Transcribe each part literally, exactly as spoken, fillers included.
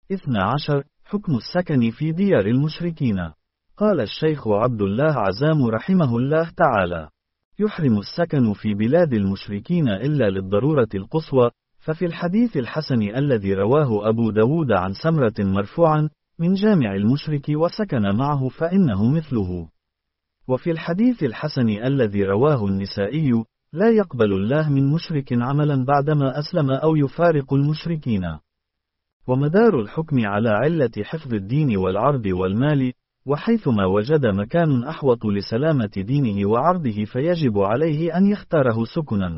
اثنا عشر. حكم السكن في ديار المشركين. قال الشيخ عبد الله عزام رحمه الله تعالى: يحرم السكن في بلاد المشركين إلا للضرورة القصوى، ففي الحديث الحسن الذي رواه أبو داود عن سمرة مرفوعا: من جامع المشرك وسكن معه فإنه مثله. وفي الحديث الحسن الذي رواه النسائي: لا يقبل الله من مشرك عملا بعدما أسلم أو يفارق المشركين. ومدار الحكم على علة حفظ الدين والعرض والمال، وحيثما وجد مكان أحوط لسلامة دينه وعرضه فيجب عليه أن يختاره سكنا.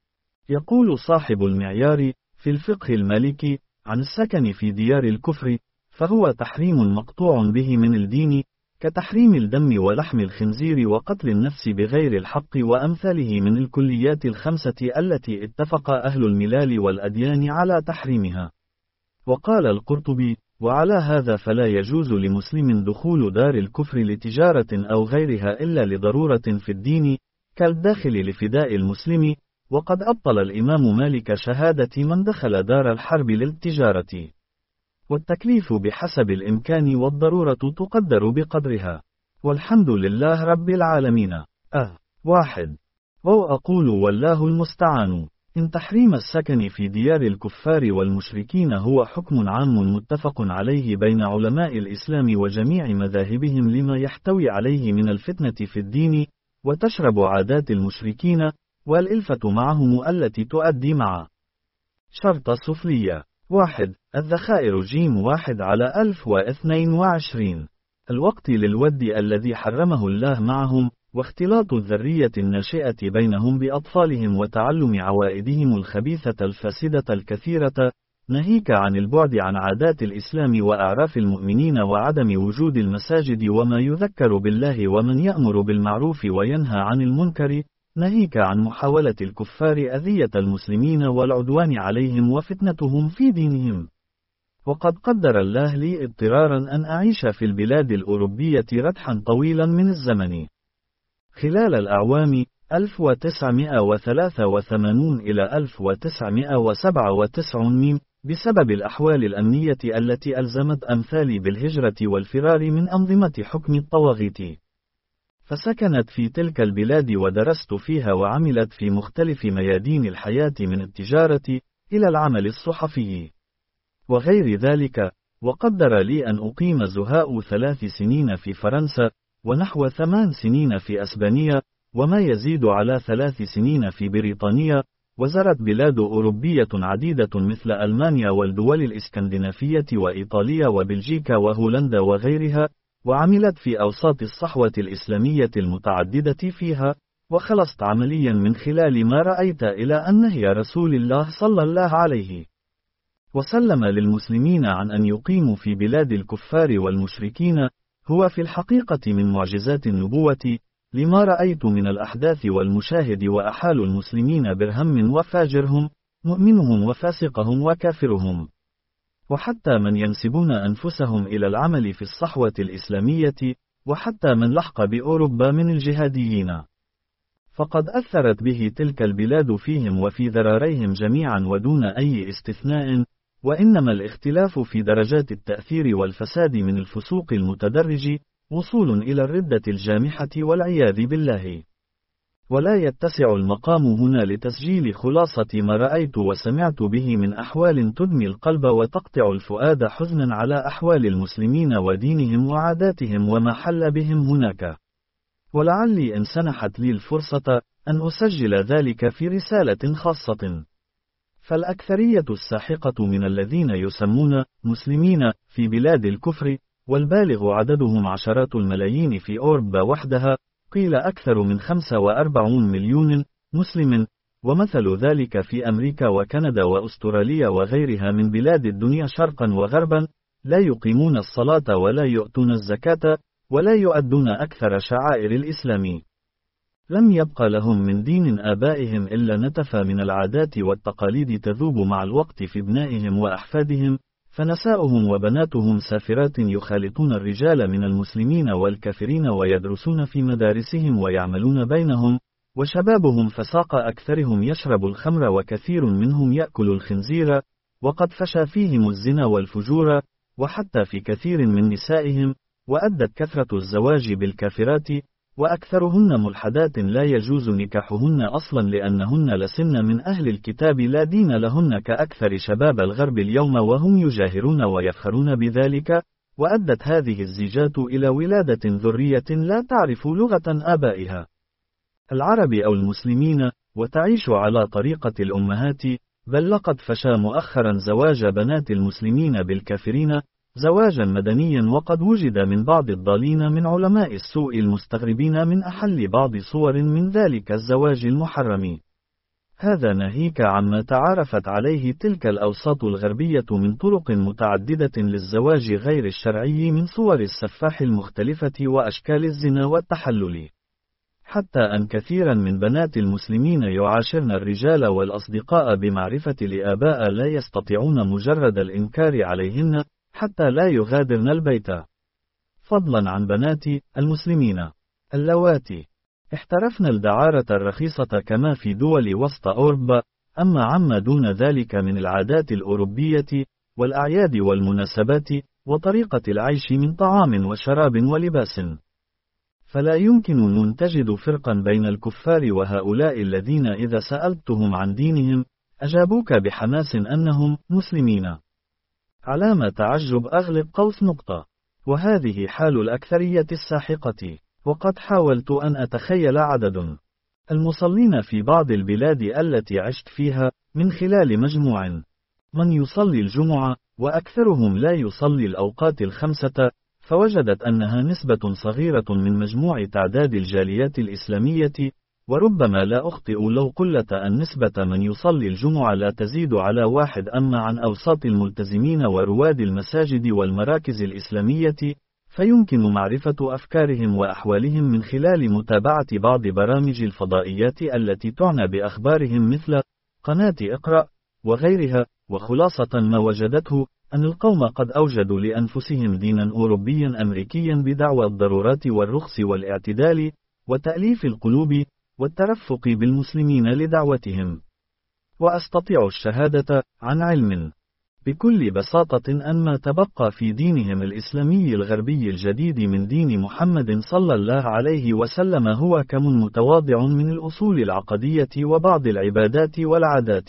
يقول صاحب المعيار في الفقه المالكي عن السكن في ديار الكفر: فهو تحريم مقطوع به من الدين، كتحريم الدم ولحم الخنزير وقتل النفس بغير الحق وأمثاله من الكليات الخمسة التي اتفق أهل الملال والأديان على تحريمها. وقال القرطبي: وعلى هذا فلا يجوز لمسلم دخول دار الكفر لتجارة أو غيرها إلا لضرورة في الدين، كالداخل لفداء المسلم. وقد أبطل الإمام مالك شهادة من دخل دار الحرب للتجارة. والتكليف بحسب الإمكان والضرورة تقدر بقدرها. والحمد لله رب العالمين. أه واحد. وأقول والله المستعان. إن تحريم السكن في ديار الكفار والمشركين هو حكم عام متفق عليه بين علماء الإسلام وجميع مذاهبهم لما يحتوي عليه من الفتنة في الدين، وتشرب عادات المشركين، والإلفة معهم التي تؤدي مع شرط سفلية. واحد. الذخائر جيم واحد على ألف واثنين وعشرين. الوقت للود الذي حرمه الله معهم، واختلاط الذرية الناشئة بينهم بأطفالهم وتعلم عوائدهم الخبيثة الفاسدة الكثيرة، ناهيك عن البعد عن عادات الإسلام وأعراف المؤمنين وعدم وجود المساجد وما يذكر بالله ومن يأمر بالمعروف وينهى عن المنكر، ناهيك عن محاولة الكفار أذية المسلمين والعدوان عليهم وفتنتهم في دينهم. وقد قدر الله لي اضطرارا أن أعيش في البلاد الأوروبية ردحا طويلا من الزمن خلال الأعوام ألف وتسعمائة وثلاثة وثمانين إلى ألف وتسعمائة وسبعة وتسعين بسبب الأحوال الأمنية التي ألزمت أمثالي بالهجرة والفرار من أنظمة حكم الطواغيت. فسكنت في تلك البلاد ودرست فيها وعملت في مختلف ميادين الحياة من التجارة إلى العمل الصحفي وغير ذلك. وقدر لي أن أقيم زهاء ثلاث سنين في فرنسا، ونحو ثمان سنين في أسبانيا، وما يزيد على ثلاث سنين في بريطانيا. وزرت بلاد أوروبية عديدة مثل ألمانيا والدول الإسكندنافية وإيطاليا وبلجيكا وهولندا وغيرها، وعملت في أوساط الصحوة الإسلامية المتعددة فيها، وخلصت عمليا من خلال ما رأيت إلى أن نهي رسول الله صلى الله عليه وسلم للمسلمين عن أن يقيموا في بلاد الكفار والمشركين هو في الحقيقة من معجزات النبوة، لما رأيت من الأحداث والمشاهد. وأحال المسلمين برهم وفاجرهم، مؤمنهم وفاسقهم وكافرهم، وحتى من ينسبون أنفسهم إلى العمل في الصحوة الإسلامية، وحتى من لحق بأوروبا من الجهاديين. فقد أثرت به تلك البلاد فيهم وفي ذراريهم جميعا ودون أي استثناء، وإنما الاختلاف في درجات التأثير والفساد من الفسوق المتدرج وصول إلى الردة الجامحة والعياذ بالله. ولا يتسع المقام هنا لتسجيل خلاصة ما رأيت وسمعت به من أحوال تدمي القلب وتقطع الفؤاد حزنا على أحوال المسلمين ودينهم وعاداتهم وما حل بهم هناك. ولعلي إن سنحت لي الفرصة أن أسجل ذلك في رسالة خاصة. فالأكثرية الساحقة من الذين يسمون مسلمين في بلاد الكفر، والبالغ عددهم عشرات الملايين في أوروبا وحدها، قيل أكثر من خمسة وأربعين مليون مسلم، ومثل ذلك في أمريكا وكندا وأستراليا وغيرها من بلاد الدنيا شرقا وغربا، لا يقيمون الصلاة ولا يؤتون الزكاة ولا يؤدون أكثر شعائر الإسلام. لم يبق لهم من دين آبائهم إلا نتفة من العادات والتقاليد تذوب مع الوقت في ابنائهم وأحفادهم، فنساؤهم وبناتهم سافرات يخالطون الرجال من المسلمين والكافرين ويدرسون في مدارسهم ويعملون بينهم، وشبابهم فساق أكثرهم يشرب الخمر وكثير منهم يأكل الخنزير، وقد فشى فيهم الزنا والفجور، وحتى في كثير من نسائهم، وأدت كثرة الزواج بالكافرات، وأكثرهن ملحدات لا يجوز نكاحهن أصلا لأنهن لسن من أهل الكتاب لا دين لهن كأكثر شباب الغرب اليوم وهم يجاهرون ويفخرون بذلك، وأدت هذه الزيجات إلى ولادة ذرية لا تعرف لغة آبائها العرب أو المسلمين، وتعيش على طريقة الأمهات، بل لقد فشى مؤخرا زواج بنات المسلمين بالكافرين، زواجا مدنيا، وقد وجد من بعض الضالين من علماء السوء المستغربين من أحل بعض صور من ذلك الزواج المحرم. هذا ناهيك عما تعارفت عليه تلك الأوساط الغربية من طرق متعددة للزواج غير الشرعي من صور السفاح المختلفة وأشكال الزنا والتحلل، حتى أن كثيرا من بنات المسلمين يعاشرن الرجال والأصدقاء بمعرفة لآباء لا يستطيعون مجرد الإنكار عليهن حتى لا يغادرن البيت، فضلا عن بنات المسلمين اللواتي احترفن الدعارة الرخيصة كما في دول وسط أوروبا، أما عما دون ذلك من العادات الأوروبية والأعياد والمناسبات وطريقة العيش من طعام وشراب ولباس، فلا يمكن أن تجد فرقا بين الكفار وهؤلاء الذين إذا سألتهم عن دينهم أجابوك بحماس أنهم مسلمين. علامة تعجب أغلق قوس نقطة. وهذه حال الأكثرية الساحقة، وقد حاولت أن أتخيل عدد المصلين في بعض البلاد التي عشت فيها من خلال مجموع من يصلي الجمعة وأكثرهم لا يصلي الأوقات الخمسة، فوجدت أنها نسبة صغيرة من مجموع تعداد الجاليات الإسلامية، وربما لا أخطئ لو قلت أن نسبة من يصلي الجمعة لا تزيد على واحد. أما عن أوساط الملتزمين ورواد المساجد والمراكز الإسلامية، فيمكن معرفة أفكارهم وأحوالهم من خلال متابعة بعض برامج الفضائيات التي تعنى بأخبارهم مثل قناة اقرأ وغيرها، وخلاصة ما وجدته أن القوم قد أوجدوا لأنفسهم دينا أوروبيا أمريكيا بدعوى الضرورات والرخص والاعتدال وتأليف القلوب والترفق بالمسلمين لدعوتهم. وأستطيع الشهادة عن علم بكل بساطة أن ما تبقى في دينهم الإسلامي الغربي الجديد من دين محمد صلى الله عليه وسلم هو كم متواضع من الأصول العقدية وبعض العبادات والعادات.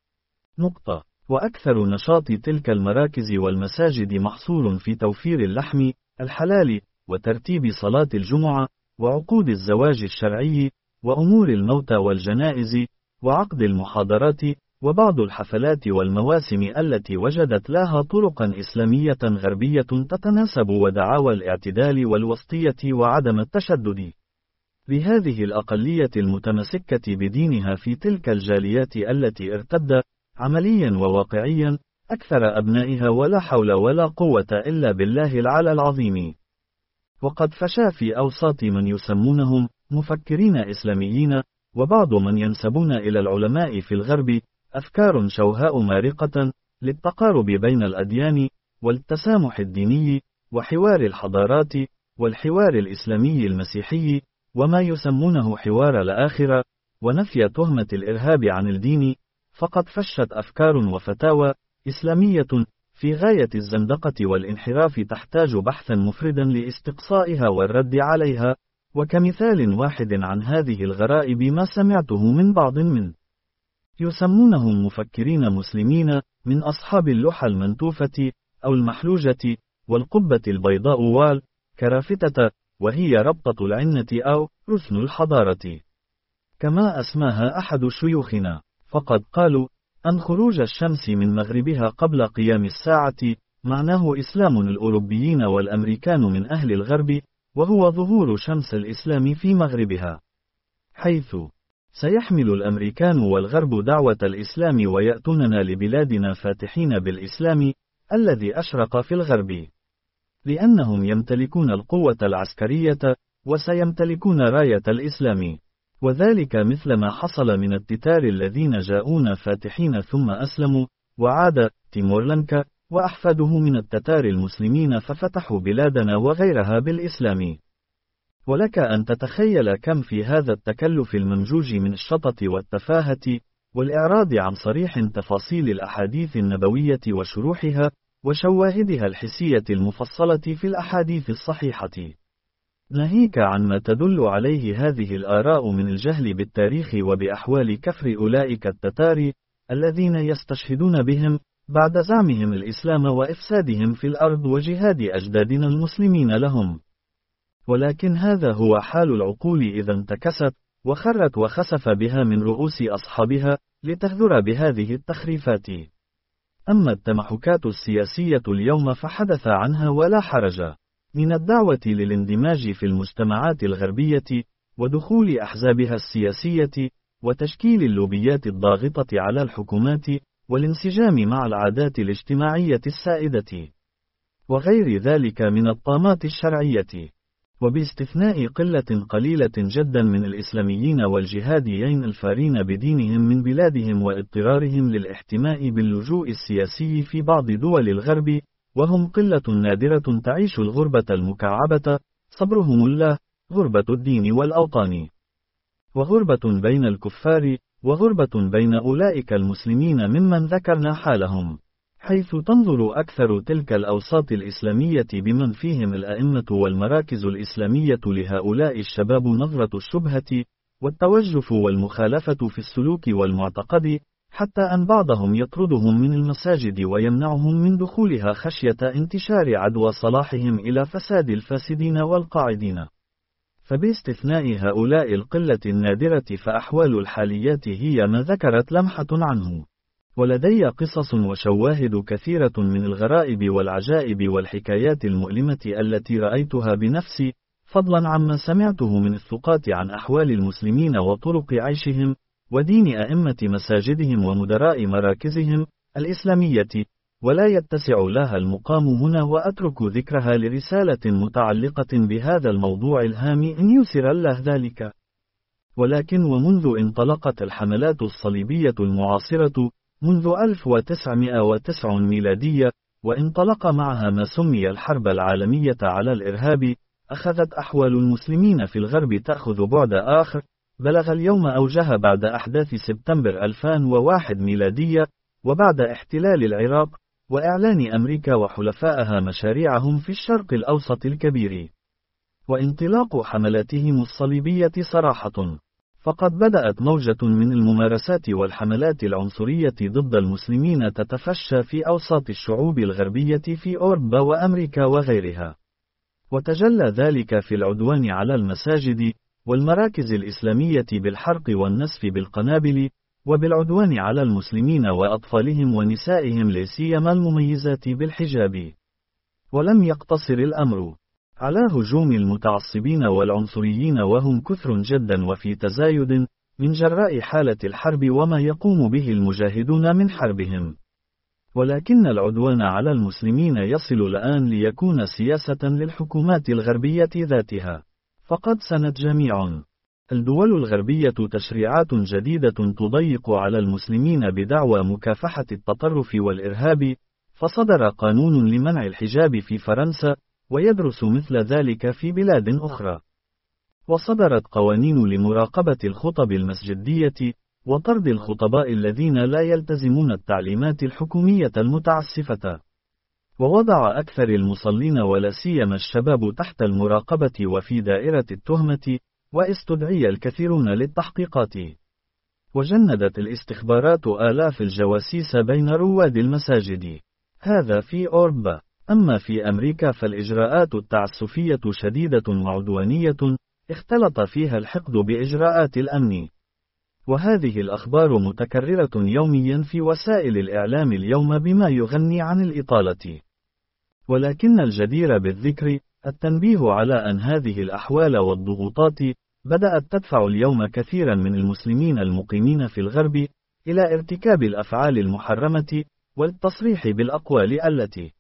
نقطة. وأكثر نشاط تلك المراكز والمساجد محصور في توفير اللحم الحلال وترتيب صلاة الجمعة وعقود الزواج الشرعي وأمور الموتى والجنائز وعقد المحاضرات وبعض الحفلات والمواسم التي وجدت لها طرقا إسلامية غربية تتناسب ودعاوى الاعتدال والوسطية وعدم التشدد. بهذه الأقلية المتمسكة بدينها في تلك الجاليات التي ارتد عمليا وواقعيا أكثر أبنائها ولا حول ولا قوة إلا بالله العلى العظيم. وقد فشى في أوساط من يسمونهم مفكرين إسلاميين وبعض من ينسبون إلى العلماء في الغرب أفكار شوهاء مارقة للتقارب بين الأديان والتسامح الديني وحوار الحضارات والحوار الإسلامي المسيحي وما يسمونه حوار الآخرة ونفي تهمة الإرهاب عن الدين. فقد فشت أفكار وفتاوى إسلامية في غاية الزندقة والانحراف تحتاج بحثا مفردا لاستقصائها والرد عليها. وكمثال واحد عن هذه الغرائب ما سمعته من بعض من يسمونهم مفكرين مسلمين من أصحاب اللحى المنتوفة أو المحلوجة والقبة البيضاء والكرافتة، وهي ربطة العنة أو رسن الحضارة كما أسماها أحد شيوخنا. فقد قالوا أن خروج الشمس من مغربها قبل قيام الساعة معناه إسلام الأوروبيين والأمريكان من أهل الغرب، وهو ظهور شمس الإسلام في مغربها، حيث سيحمل الأمريكان والغرب دعوة الإسلام ويأتوننا لبلادنا فاتحين بالإسلام الذي أشرق في الغرب، لأنهم يمتلكون القوة العسكرية وسيمتلكون راية الإسلام، وذلك مثل ما حصل من التتار الذين جاءون فاتحين ثم أسلموا، وعاد تيمورلنكا وأحفاده من التتار المسلمين ففتحوا بلادنا وغيرها بالإسلام. ولك أن تتخيل كم في هذا التكلف الممجوج من الشطط والتفاهة والإعراض عن صريح تفاصيل الأحاديث النبوية وشروحها، وشواهدها الحسية المفصلة في الأحاديث الصحيحة. ناهيك عن ما تدل عليه هذه الآراء من الجهل بالتاريخ وبأحوال كفر أولئك التتار، الذين يستشهدون بهم بعد زعمهم الإسلام وإفسادهم في الأرض وجهاد أجدادنا المسلمين لهم. ولكن هذا هو حال العقول إذا انتكست، وخرت وخسف بها من رؤوس أصحابها، لتهذر بهذه التخريفات. أما التمحكات السياسية اليوم فحدث عنها ولا حرج، من الدعوة للاندماج في المجتمعات الغربية، ودخول أحزابها السياسية، وتشكيل اللوبيات الضاغطة على الحكومات، والانسجام مع العادات الاجتماعية السائدة، وغير ذلك من الطامات الشرعية. وباستثناء قلة قليلة جدا من الإسلاميين والجهاديين الفارين بدينهم من بلادهم واضطرارهم للاحتماء باللجوء السياسي في بعض دول الغرب، وهم قلة نادرة تعيش الغربة المكعبة، صبرهم الله، غربة الدين والأوطان، وغربة بين الكفار، وغربة بين أولئك المسلمين ممن ذكرنا حالهم، حيث تنظر أكثر تلك الأوساط الإسلامية بمن فيهم الأئمة والمراكز الإسلامية لهؤلاء الشباب نظرة الشبهة، والتوجف والمخالفة في السلوك والمعتقد، حتى أن بعضهم يطردهم من المساجد ويمنعهم من دخولها خشية انتشار عدوى صلاحهم إلى فساد الفاسدين والقاعدين. فباستثناء هؤلاء القلة النادرة فأحوال الحاليات هي ما ذكرت لمحة عنه. ولدي قصص وشواهد كثيرة من الغرائب والعجائب والحكايات المؤلمة التي رأيتها بنفسي، فضلا عما سمعته من الثقات عن أحوال المسلمين وطرق عيشهم، ودين أئمة مساجدهم ومدراء مراكزهم الإسلامية، ولا يتسع لها المقام هنا، وأترك ذكرها لرسالة متعلقة بهذا الموضوع الهام إن يسر الله ذلك. ولكن ومنذ انطلقت الحملات الصليبية المعاصرة منذ ألف وتسعمائة وتسعة ميلادية، وانطلق معها ما سمي الحرب العالمية على الإرهاب، أخذت أحوال المسلمين في الغرب تأخذ بعد آخر، بلغ اليوم أوجها بعد أحداث سبتمبر ألفين وواحد ميلادية، وبعد احتلال العراق، وإعلان أمريكا وحلفائها مشاريعهم في الشرق الأوسط الكبير، وانطلاق حملاتهم الصليبية صراحة. فقد بدأت موجة من الممارسات والحملات العنصرية ضد المسلمين تتفشى في أوساط الشعوب الغربية في أوروبا وأمريكا وغيرها، وتجلى ذلك في العدوان على المساجد والمراكز الإسلامية بالحرق والنسف بالقنابل، وبالعدوان على المسلمين وأطفالهم ونسائهم لسيما المميزات بالحجاب. ولم يقتصر الأمر على هجوم المتعصبين والعنصريين، وهم كثر جدا وفي تزايد، من جراء حالة الحرب وما يقوم به المجاهدون من حربهم. ولكن العدوان على المسلمين يصل الآن ليكون سياسة للحكومات الغربية ذاتها، فقد سنت جميع الدول الغربية تشريعات جديدة تضيق على المسلمين بدعوى مكافحة التطرف والإرهاب، فصدر قانون لمنع الحجاب في فرنسا، ويدرس مثل ذلك في بلاد أخرى. وصدرت قوانين لمراقبة الخطب المسجدية، وطرد الخطباء الذين لا يلتزمون التعليمات الحكومية المتعسفة. ووضع أكثر المصلين ولا سيما الشباب تحت المراقبة وفي دائرة التهمة، واستدعي الكثيرون للتحقيقات. وجندت الاستخبارات آلاف الجواسيس بين رواد المساجد. هذا في أوروبا. أما في أمريكا فالإجراءات التعسفية شديدة وعدوانية، اختلط فيها الحقد بإجراءات الأمن. وهذه الأخبار متكررة يوميا في وسائل الإعلام اليوم بما يغني عن الإطالة. ولكن الجدير بالذكر التنبيه على أن هذه الأحوال والضغوطات بدأت تدفع اليوم كثيرا من المسلمين المقيمين في الغرب إلى ارتكاب الأفعال المحرمة، والتصريح بالأقوال التي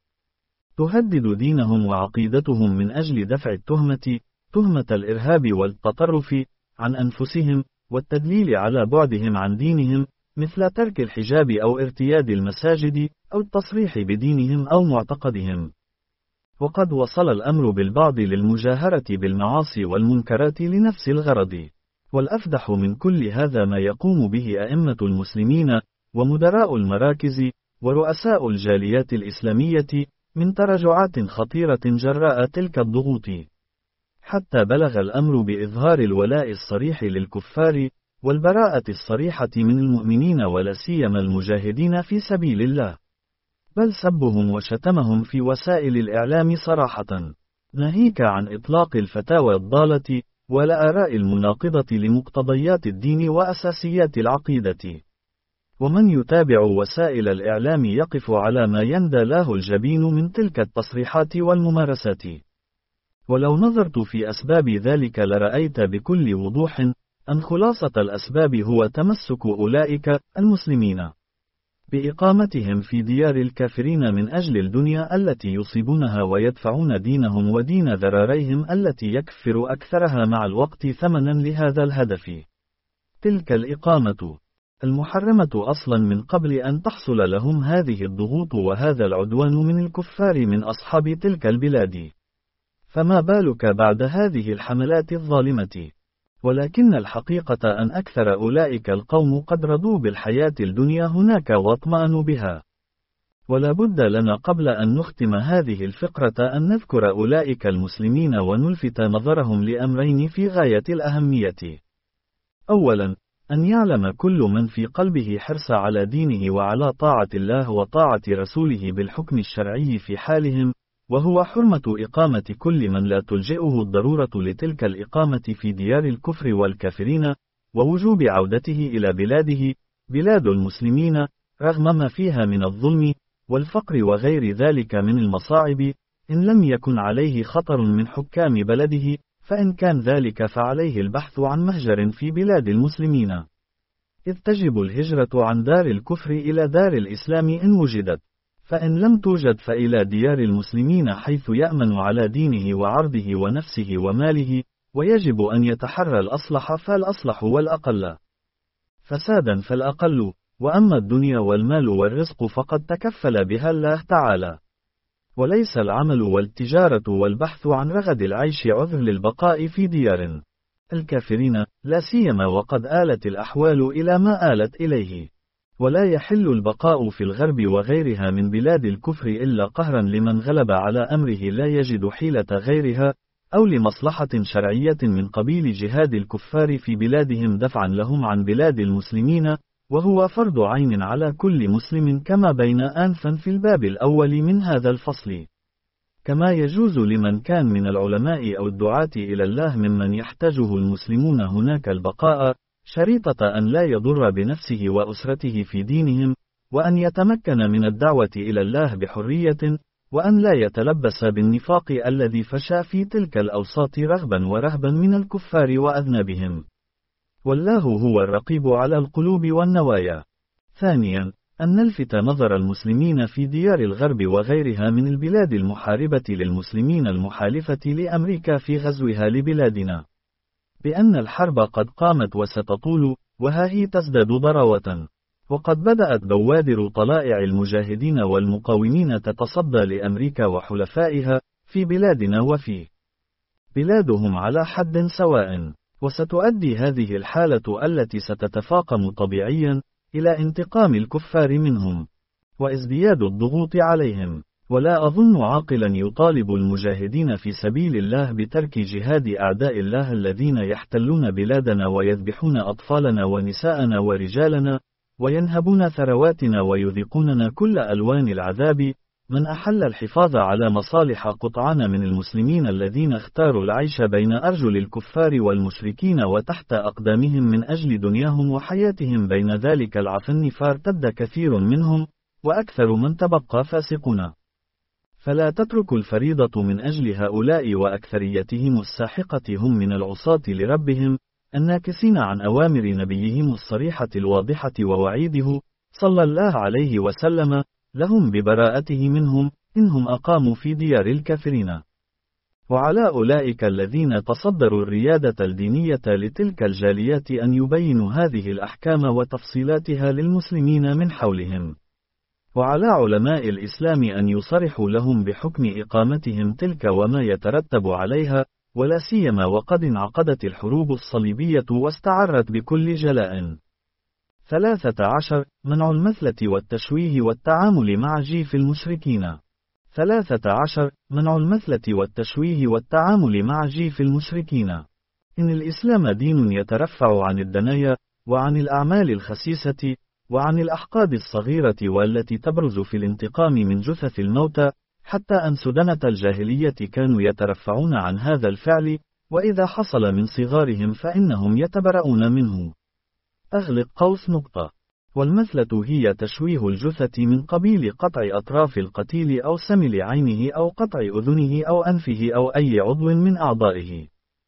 تهدد دينهم وعقيدتهم من أجل دفع التهمة، تهمة الإرهاب والتطرف، عن أنفسهم، والتدليل على بعدهم عن دينهم، مثل ترك الحجاب أو ارتياد المساجد، أو التصريح بدينهم أو معتقدهم. وقد وصل الأمر بالبعض للمجاهرة بالمعاصي والمنكرات لنفس الغرض. والأفدح من كل هذا ما يقوم به أئمة المسلمين، ومدراء المراكز، ورؤساء الجاليات الإسلامية، من تراجعات خطيرة جراء تلك الضغوط، حتى بلغ الأمر بإظهار الولاء الصريح للكفار، والبراءة الصريحة من المؤمنين ولا سيما المجاهدين في سبيل الله، بل سبهم وشتمهم في وسائل الإعلام صراحة، ناهيك عن إطلاق الفتاوى الضالة، والآراء المناقضة لمقتضيات الدين وأساسيات العقيدة. ومن يتابع وسائل الإعلام يقف على ما يندى له الجبين من تلك التصريحات والممارسات. ولو نظرت في أسباب ذلك لرأيت بكل وضوح أن خلاصة الأسباب هو تمسك أولئك المسلمين بإقامتهم في ديار الكافرين من أجل الدنيا التي يصيبونها، ويدفعون دينهم ودين ذراريهم التي يكفر أكثرها مع الوقت ثمنا لهذا الهدف. تلك الإقامة المحرمة أصلا من قبل أن تحصل لهم هذه الضغوط وهذا العدوان من الكفار من أصحاب تلك البلاد، فما بالك بعد هذه الحملات الظالمة؟ ولكن الحقيقة أن أكثر أولئك القوم قد رضوا بالحياة الدنيا هناك واطمأنوا بها. ولا بد لنا قبل أن نختم هذه الفقرة أن نذكر أولئك المسلمين ونلفت نظرهم لأمرين في غاية الأهمية. أولا، أن يعلم كل من في قلبه حرص على دينه وعلى طاعة الله وطاعة رسوله بالحكم الشرعي في حالهم، وهو حرمة إقامة كل من لا تلجئه الضرورة لتلك الإقامة في ديار الكفر والكافرين، ووجوب عودته إلى بلاده، بلاد المسلمين، رغم ما فيها من الظلم والفقر وغير ذلك من المصاعب، إن لم يكن عليه خطر من حكام بلده، فإن كان ذلك فعليه البحث عن مهجر في بلاد المسلمين، إذ تجب الهجرة عن دار الكفر إلى دار الإسلام إن وجدت، فإن لم توجد فإلى ديار المسلمين حيث يأمن على دينه وعرضه ونفسه وماله، ويجب أن يتحرى الأصلح فالأصلح والأقل فسادا فالأقل، وأما الدنيا والمال والرزق فقد تكفل بها الله تعالى، وليس العمل والتجارة والبحث عن رغد العيش عذر للبقاء في ديار الكافرين، لا سيما وقد آلت الأحوال إلى ما آلت إليه. ولا يحل البقاء في الغرب وغيرها من بلاد الكفر إلا قهرا لمن غلب على أمره لا يجد حيلة غيرها، أو لمصلحة شرعية من قبيل جهاد الكفار في بلادهم دفعا لهم عن بلاد المسلمين، وهو فرض عين على كل مسلم كما بين آنفا في الباب الأول من هذا الفصل. كما يجوز لمن كان من العلماء أو الدعاة إلى الله ممن يحتاجه المسلمون هناك البقاء، شريطة أن لا يضر بنفسه وأسرته في دينهم، وأن يتمكن من الدعوة إلى الله بحرية، وأن لا يتلبس بالنفاق الذي فشى في تلك الأوساط رغبا ورهبا من الكفار وأذنابهم. والله هو الرقيب على القلوب والنوايا. ثانيا، أن نلفت نظر المسلمين في ديار الغرب وغيرها من البلاد المحاربة للمسلمين المحالفة لأمريكا في غزوها لبلادنا، بأن الحرب قد قامت وستطول، وها هي تزداد ضراوة، وقد بدأت بوادر طلائع المجاهدين والمقاومين تتصدى لأمريكا وحلفائها في بلادنا وفي بلادهم على حد سواء، وستؤدي هذه الحالة التي ستتفاقم طبيعيا إلى انتقام الكفار منهم وازدياد الضغوط عليهم. ولا أظن عاقلا يطالب المجاهدين في سبيل الله بترك جهاد أعداء الله الذين يحتلون بلادنا ويذبحون أطفالنا ونساءنا ورجالنا، وينهبون ثرواتنا ويذيقوننا كل ألوان العذاب، من أحل الحفاظ على مصالح قطعنا من المسلمين الذين اختاروا العيش بين أرجل الكفار والمشركين وتحت أقدامهم من أجل دنياهم وحياتهم، بين ذلك العفن فارتد كثير منهم، وأكثر من تبقى فاسقون. فلا تترك الفريضة من أجل هؤلاء وأكثريتهم الساحقة هم من العصاة لربهم، الناكسين عن أوامر نبيهم الصريحة الواضحة ووعيده صلى الله عليه وسلم لهم ببراءته منهم إنهم أقاموا في ديار الكافرين. وعلى أولئك الذين تصدروا الريادة الدينية لتلك الجاليات أن يبينوا هذه الأحكام وتفصيلاتها للمسلمين من حولهم، وعلى علماء الإسلام أن يصرحوا لهم بحكم إقامتهم تلك وما يترتب عليها، ولا سيما وقد انعقدت الحروب الصليبية واستعرت بكل جلاء. ثلاثة عشر منع المثلة والتشويه والتعامل مع جيف المشركين. ثلاثة عشر منع المثلة والتشويه والتعامل مع جيف المشركين. إن الإسلام دين يترفع عن الدنايا، وعن الأعمال الخسيسة، وعن الأحقاد الصغيرة والتي تبرز في الانتقام من جثث الموتى، حتى أن سدنة الجاهلية كانوا يترفعون عن هذا الفعل، وإذا حصل من صغارهم فإنهم يتبرؤون منه. أغلق قوس نقطة. والمثلة هي تشويه الجثة من قبيل قطع أطراف القتيل أو سمل عينه أو قطع أذنه أو أنفه أو أي عضو من أعضائه.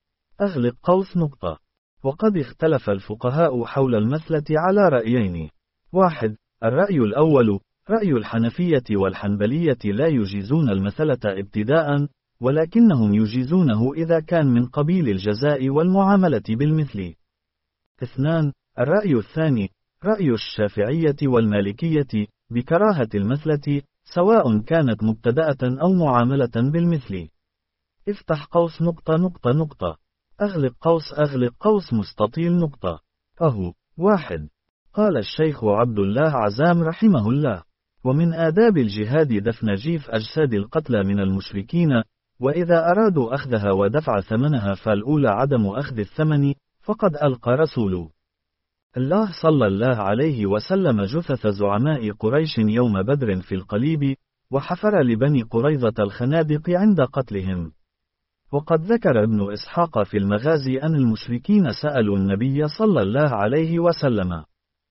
أغلق قوس نقطة. وقد اختلف الفقهاء حول المثلة على رأيين. واحد. الرأي الأول، رأي الحنفية والحنبلية لا يجيزون المثلة ابتداء، ولكنهم يجيزونه إذا كان من قبيل الجزاء والمعاملة بالمثل. اثنان. الرأي الثاني، رأي الشافعية والمالكية، بكراهة المثلة، سواء كانت مبتدأة أو معاملة بالمثل. افتح قوس نقطة نقطة نقطة. أغلق قوس أغلق قوس مستطيل نقطة. أهو. واحد. قال الشيخ عبد الله عزام رحمه الله: ومن آداب الجهاد دفن جيف أجساد القتلى من المشركين، وإذا أرادوا أخذها ودفع ثمنها فالأولى عدم أخذ الثمن، فقد ألقى رسول الله صلى الله عليه وسلم جثث زعماء قريش يوم بدر في القليب، وحفر لبني قريظة الخنادق عند قتلهم. وقد ذكر ابن إسحاق في المغازي أن المشركين سألوا النبي صلى الله عليه وسلم.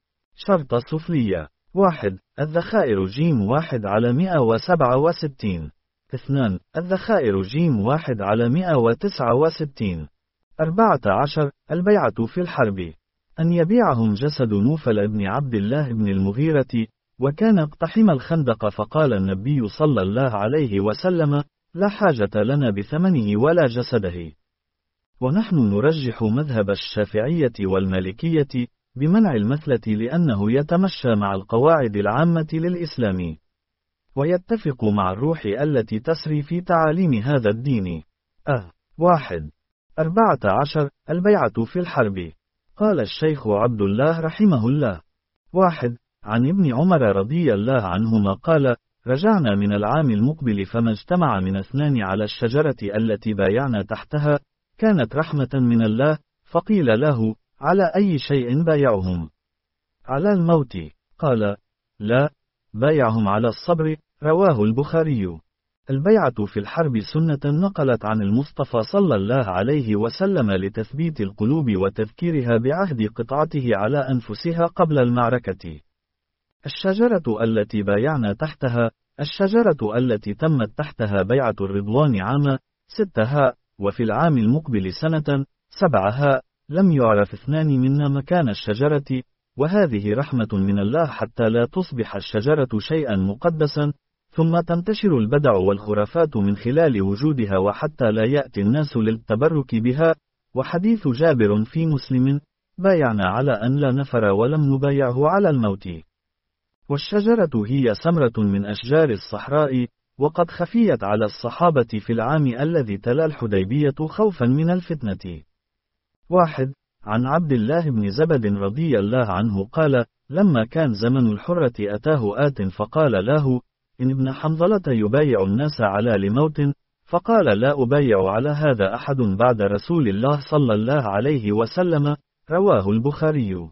شرط سفلية. واحد. الذخائر جيم واحد على مئة وسبعة وستين. اثنان. الذخائر جيم واحد على مئة وتسعة وستين. أربعة عشر. البيعة في الحرب. أن يبيعهم جسد نوفل بن عبد الله بن المغيرة، وكان اقتحم الخندق، فقال النبي صلى الله عليه وسلم: لا حاجة لنا بثمنه ولا جسده. ونحن نرجح مذهب الشافعية والمالكية بمنع المثلة لأنه يتمشى مع القواعد العامة للإسلام، ويتفق مع الروح التي تسري في تعاليم هذا الدين. أه. واحد. أربعة عشر. البيعة في الحرب. قال الشيخ عبد الله رحمه الله: واحد. عن ابن عمر رضي الله عنهما قال: رجعنا من العام المقبل فما اجتمع من اثنان على الشجرة التي بايعنا تحتها، كانت رحمة من الله، فقيل له: على أي شيء بايعهم؟ على الموت. قال: لا، بايعهم على الصبر. رواه البخاري. البيعة في الحرب سنة نقلت عن المصطفى صلى الله عليه وسلم لتثبيت القلوب وتذكيرها بعهد قطعته على أنفسها قبل المعركة. الشجرة التي بايعنا تحتها، الشجرة التي تمت تحتها بيعة الرضوان عام ستها، وفي العام المقبل سنة سبعها، لم يعرف اثنان منا مكان الشجرة، وهذه رحمة من الله حتى لا تصبح الشجرة شيئا مقدسا، ثم تنتشر البدع والخرافات من خلال وجودها، وحتى لا يأتي الناس للتبرك بها. وحديث جابر في مسلم: بايعنا على أن لا نفر ولم نبايعه على الموت. والشجرة هي سمرة من أشجار الصحراء، وقد خفيت على الصحابة في العام الذي تلا الحديبية خوفا من الفتنة. واحد. عن عبد الله بن زبد رضي الله عنه قال: لما كان زمن الحرة أتاه آت فقال له: إن ابن حنظلة يبايع الناس على لموت، فقال: لا أبايع على هذا أحد بعد رسول الله صلى الله عليه وسلم. رواه البخاري.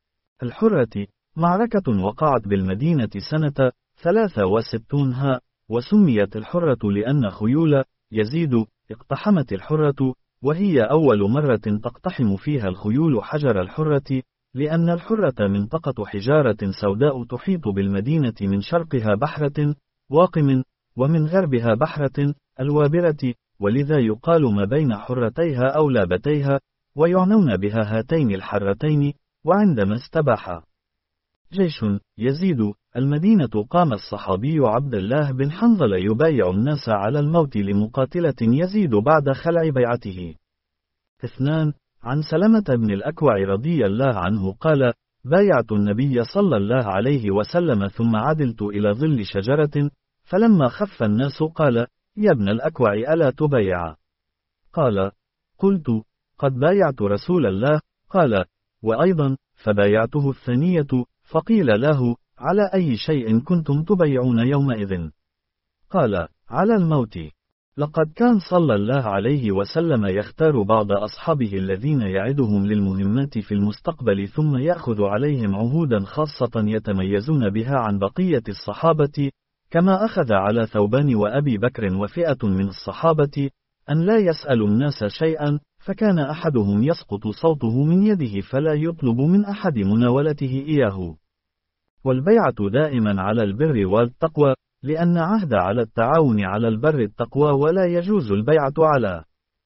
الحرة معركة وقعت بالمدينة سنة ثلاثة وستين ها، وسميت الحرة لأن خيول يزيد اقتحمت الحرة، وهي أول مرة تقتحم فيها الخيول حجر الحرة، لأن الحرة منطقة حجارة سوداء تحيط بالمدينة من شرقها بحرة واقم، ومن غربها بحرة الوابرة، ولذا يقال ما بين حرتيها أو لابتيها، ويعنون بها هاتين الحرتين. وعندما استباح جيش يزيد المدينة، قام الصحابي عبد الله بن حنظل يبايع الناس على الموت لمقاتلة يزيد بعد خلع بيعته. اثنان. عن سلمة بن الأكوع رضي الله عنه قال: بايعت النبي صلى الله عليه وسلم ثم عدلت إلى ظل شجرة، فلما خف الناس قال: يا ابن الأكوع ألا تبايع؟ قال: قلت: قد بايعت رسول الله. قال: وأيضا فبايعته الثانية، فقيل له: على أي شيء كنتم تبيعون يومئذ؟ قال: على الموت. لقد كان صلى الله عليه وسلم يختار بعض أصحابه الذين يعدهم للمهمات في المستقبل ثم يأخذ عليهم عهودا خاصة يتميزون بها عن بقية الصحابة، كما أخذ على ثوبان وأبي بكر وفئة من الصحابة أن لا يسألوا الناس شيئا، فكان أحدهم يسقط صوته من يده فلا يطلب من أحد مناولته إياه. والبيعة دائما على البر والتقوى، لأن عهد على التعاون على البر التقوى، ولا يجوز البيعة على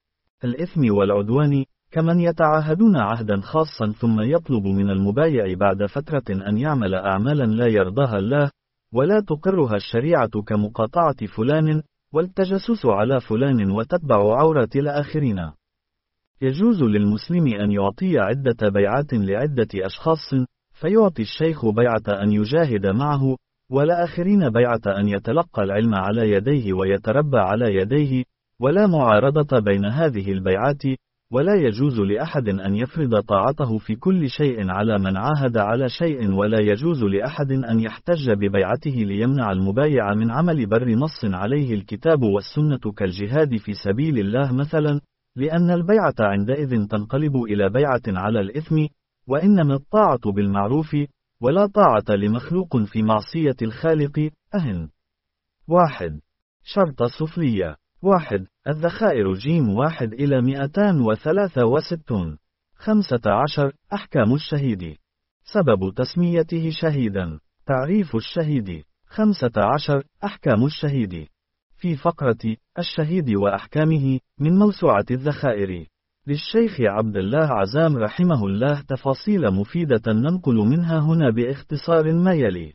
الإثم والعدوان، كمن يتعاهدون عهدا خاصا ثم يطلب من المبايع بعد فترة أن يعمل أعمالا لا يرضاها الله ولا تقرها الشريعة، كمقاطعة فلان والتجسس على فلان وتتبع عورات الآخرين. يجوز للمسلم أن يعطي عدة بيعات لعدة أشخاص، فيعطي الشيخ بيعة أن يجاهد معه، والآخرين بيعة أن يتلقى العلم على يديه ويتربى على يديه، ولا معارضة بين هذه البيعات، ولا يجوز لأحد أن يفرض طاعته في كل شيء على من عاهد على شيء، ولا يجوز لأحد أن يحتج ببيعته ليمنع المبايع من عمل بر نص عليه الكتاب والسنة كالجهاد في سبيل الله مثلا، لأن البيعة عندئذ تنقلب إلى بيعة على الإثم، وإنما الطاعة بالمعروف، ولا طاعة لمخلوق في معصية الخالق. أهن واحد. شرط سفلية. واحد. الذخائر جيم واحد إلى مئتان وثلاثة وستون. خمسة عشر. أحكام الشهيد. سبب تسميته شهيدا. تعريف الشهيد. خمسة عشر. أحكام الشهيد. في فقرة الشهيد وأحكامه من موسوعة الذخائر للشيخ عبد الله عزام رحمه الله تفاصيل مفيدة ننقل منها هنا باختصار ما يلي.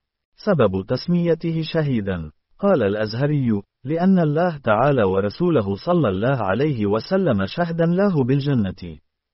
سبب تسميته شهيدا. قال الأزهري: لأن الله تعالى ورسوله صلى الله عليه وسلم شهدا له بالجنة.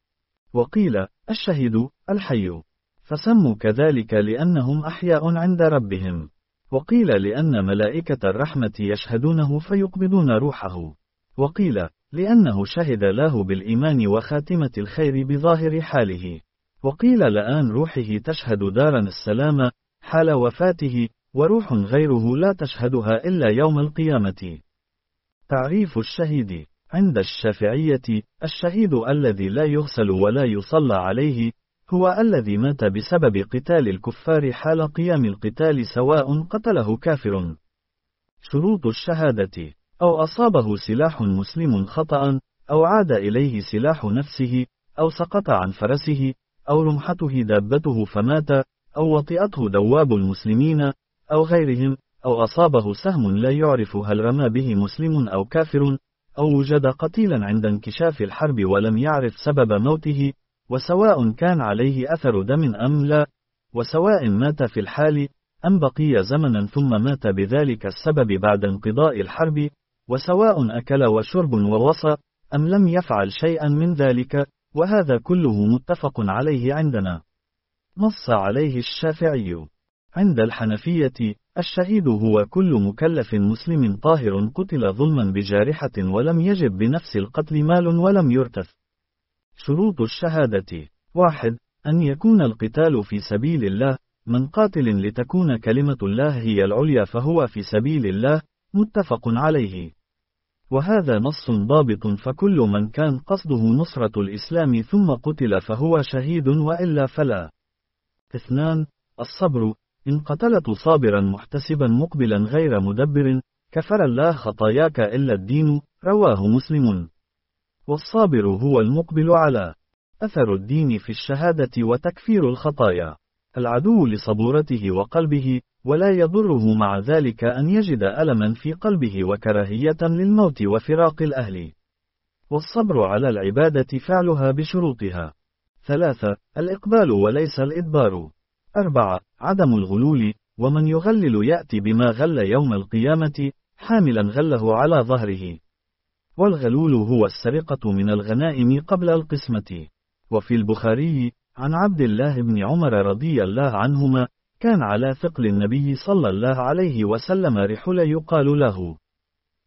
وقيل: الشهيد الحي، فسموا كذلك لأنهم أحياء عند ربهم. وقيل: لأن ملائكة الرحمة يشهدونه فيقبضون روحه. وقيل: لأنه شهد له بالإيمان وخاتمة الخير بظاهر حاله. وقيل: لآن روحه تشهد دارا السلام حال وفاته، وروح غيره لا تشهدها إلا يوم القيامة. تعريف الشهيد. عند الشافعية: الشهيد الذي لا يغسل ولا يصلى عليه، هو الذي مات بسبب قتال الكفار حال قيام القتال، سواء قتله كافر. شروط الشهادة: أو أصابه سلاح مسلم خطأ، أو عاد إليه سلاح نفسه، أو سقط عن فرسه، أو رمحته دابته فمات، أو وطئته دواب المسلمين أو غيرهم، أو أصابه سهم لا يعرف هل رمى به مسلم أو كافر، أو وجد قتيلا عند انكشاف الحرب ولم يعرف سبب موته، وسواء كان عليه أثر دم أم لا، وسواء مات في الحال أم بقي زمنا ثم مات بذلك السبب بعد انقضاء الحرب، وسواء أكل وشرب ووصى أم لم يفعل شيئا من ذلك، وهذا كله متفق عليه عندنا. نص عليه الشافعي. عند الحنفية: الشهيد هو كل مكلف مسلم طاهر قتل ظلما بجارحة ولم يجب بنفس القتل مال ولم يرتث. شروط الشهادة: واحد. أن يكون القتال في سبيل الله، من قاتل لتكون كلمة الله هي العليا فهو في سبيل الله، متفق عليه. وهذا نص ضابط، فكل من كان قصده نصرة الإسلام ثم قتل فهو شهيد وإلا فلا. اثنان. الصبر. إن قتلت صابرا محتسبا مقبلا غير مدبر، كفر الله خطاياك إلا الدين، رواه مسلم. والصابر هو المقبل على أثر الدين في الشهادة وتكفير الخطايا، العدو لصبورته وقلبه، ولا يضره مع ذلك أن يجد ألما في قلبه وكراهية للموت وفراق الأهل. والصبر على العبادة فعلها بشروطها. ثلاثة. الإقبال وليس الإدبار. أربعة. عدم الغلول، ومن يغلل يأتي بما غل يوم القيامة حاملا غله على ظهره. والغلول هو السرقة من الغنائم قبل القسمة. وفي البخاري عن عبد الله بن عمر رضي الله عنهما: كان على ثقل النبي صلى الله عليه وسلم رحل يقال له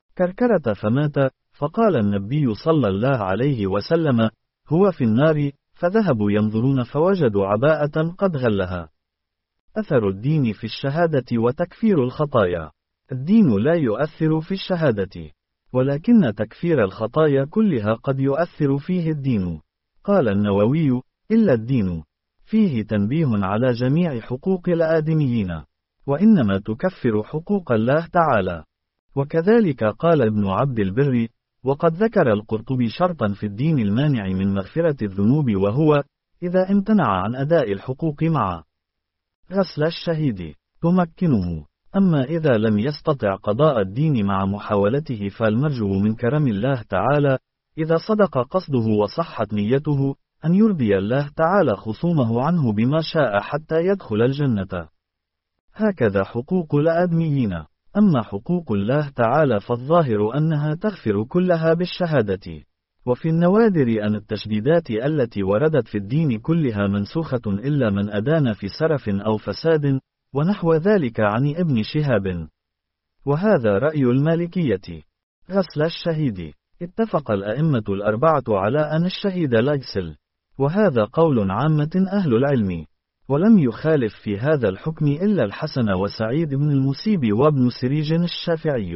كركرة فمات، فقال النبي صلى الله عليه وسلم: هو في النار، فذهبوا ينظرون فوجدوا عباءة قد غلها. أثر الدين في الشهادة وتكفير الخطايا. الدين لا يؤثر في الشهادة، ولكن تكفير الخطايا كلها قد يؤثر فيه الدين. قال النووي: إلا الدين فيه تنبيه على جميع حقوق الآدميين، وإنما تكفر حقوق الله تعالى. وكذلك قال ابن عبد البر: وقد ذكر القرطبي شرطا في الدين المانع من مغفرة الذنوب، وهو إذا امتنع عن أداء الحقوق مع غسل الشهيد تمكنه. أما إذا لم يستطع قضاء الدين مع محاولته، فالمرجو من كرم الله تعالى إذا صدق قصده وصحت نيته أن يرضي الله تعالى خصومه عنه بما شاء حتى يدخل الجنة. هكذا حقوق الآدميين. أما حقوق الله تعالى فالظاهر أنها تغفر كلها بالشهادة. وفي النوادر أن التشديدات التي وردت في الدين كلها منسوخة إلا من أدان في سرف أو فساد، ونحو ذلك عن ابن شهاب. وهذا رأي المالكية. غسل الشهيد. اتفق الأئمة الأربعة على أن الشهيد لا يغسل، وهذا قول عامة أهل العلم، ولم يخالف في هذا الحكم إلا الحسن وسعيد بن المسيب وابن سريج الشافعي،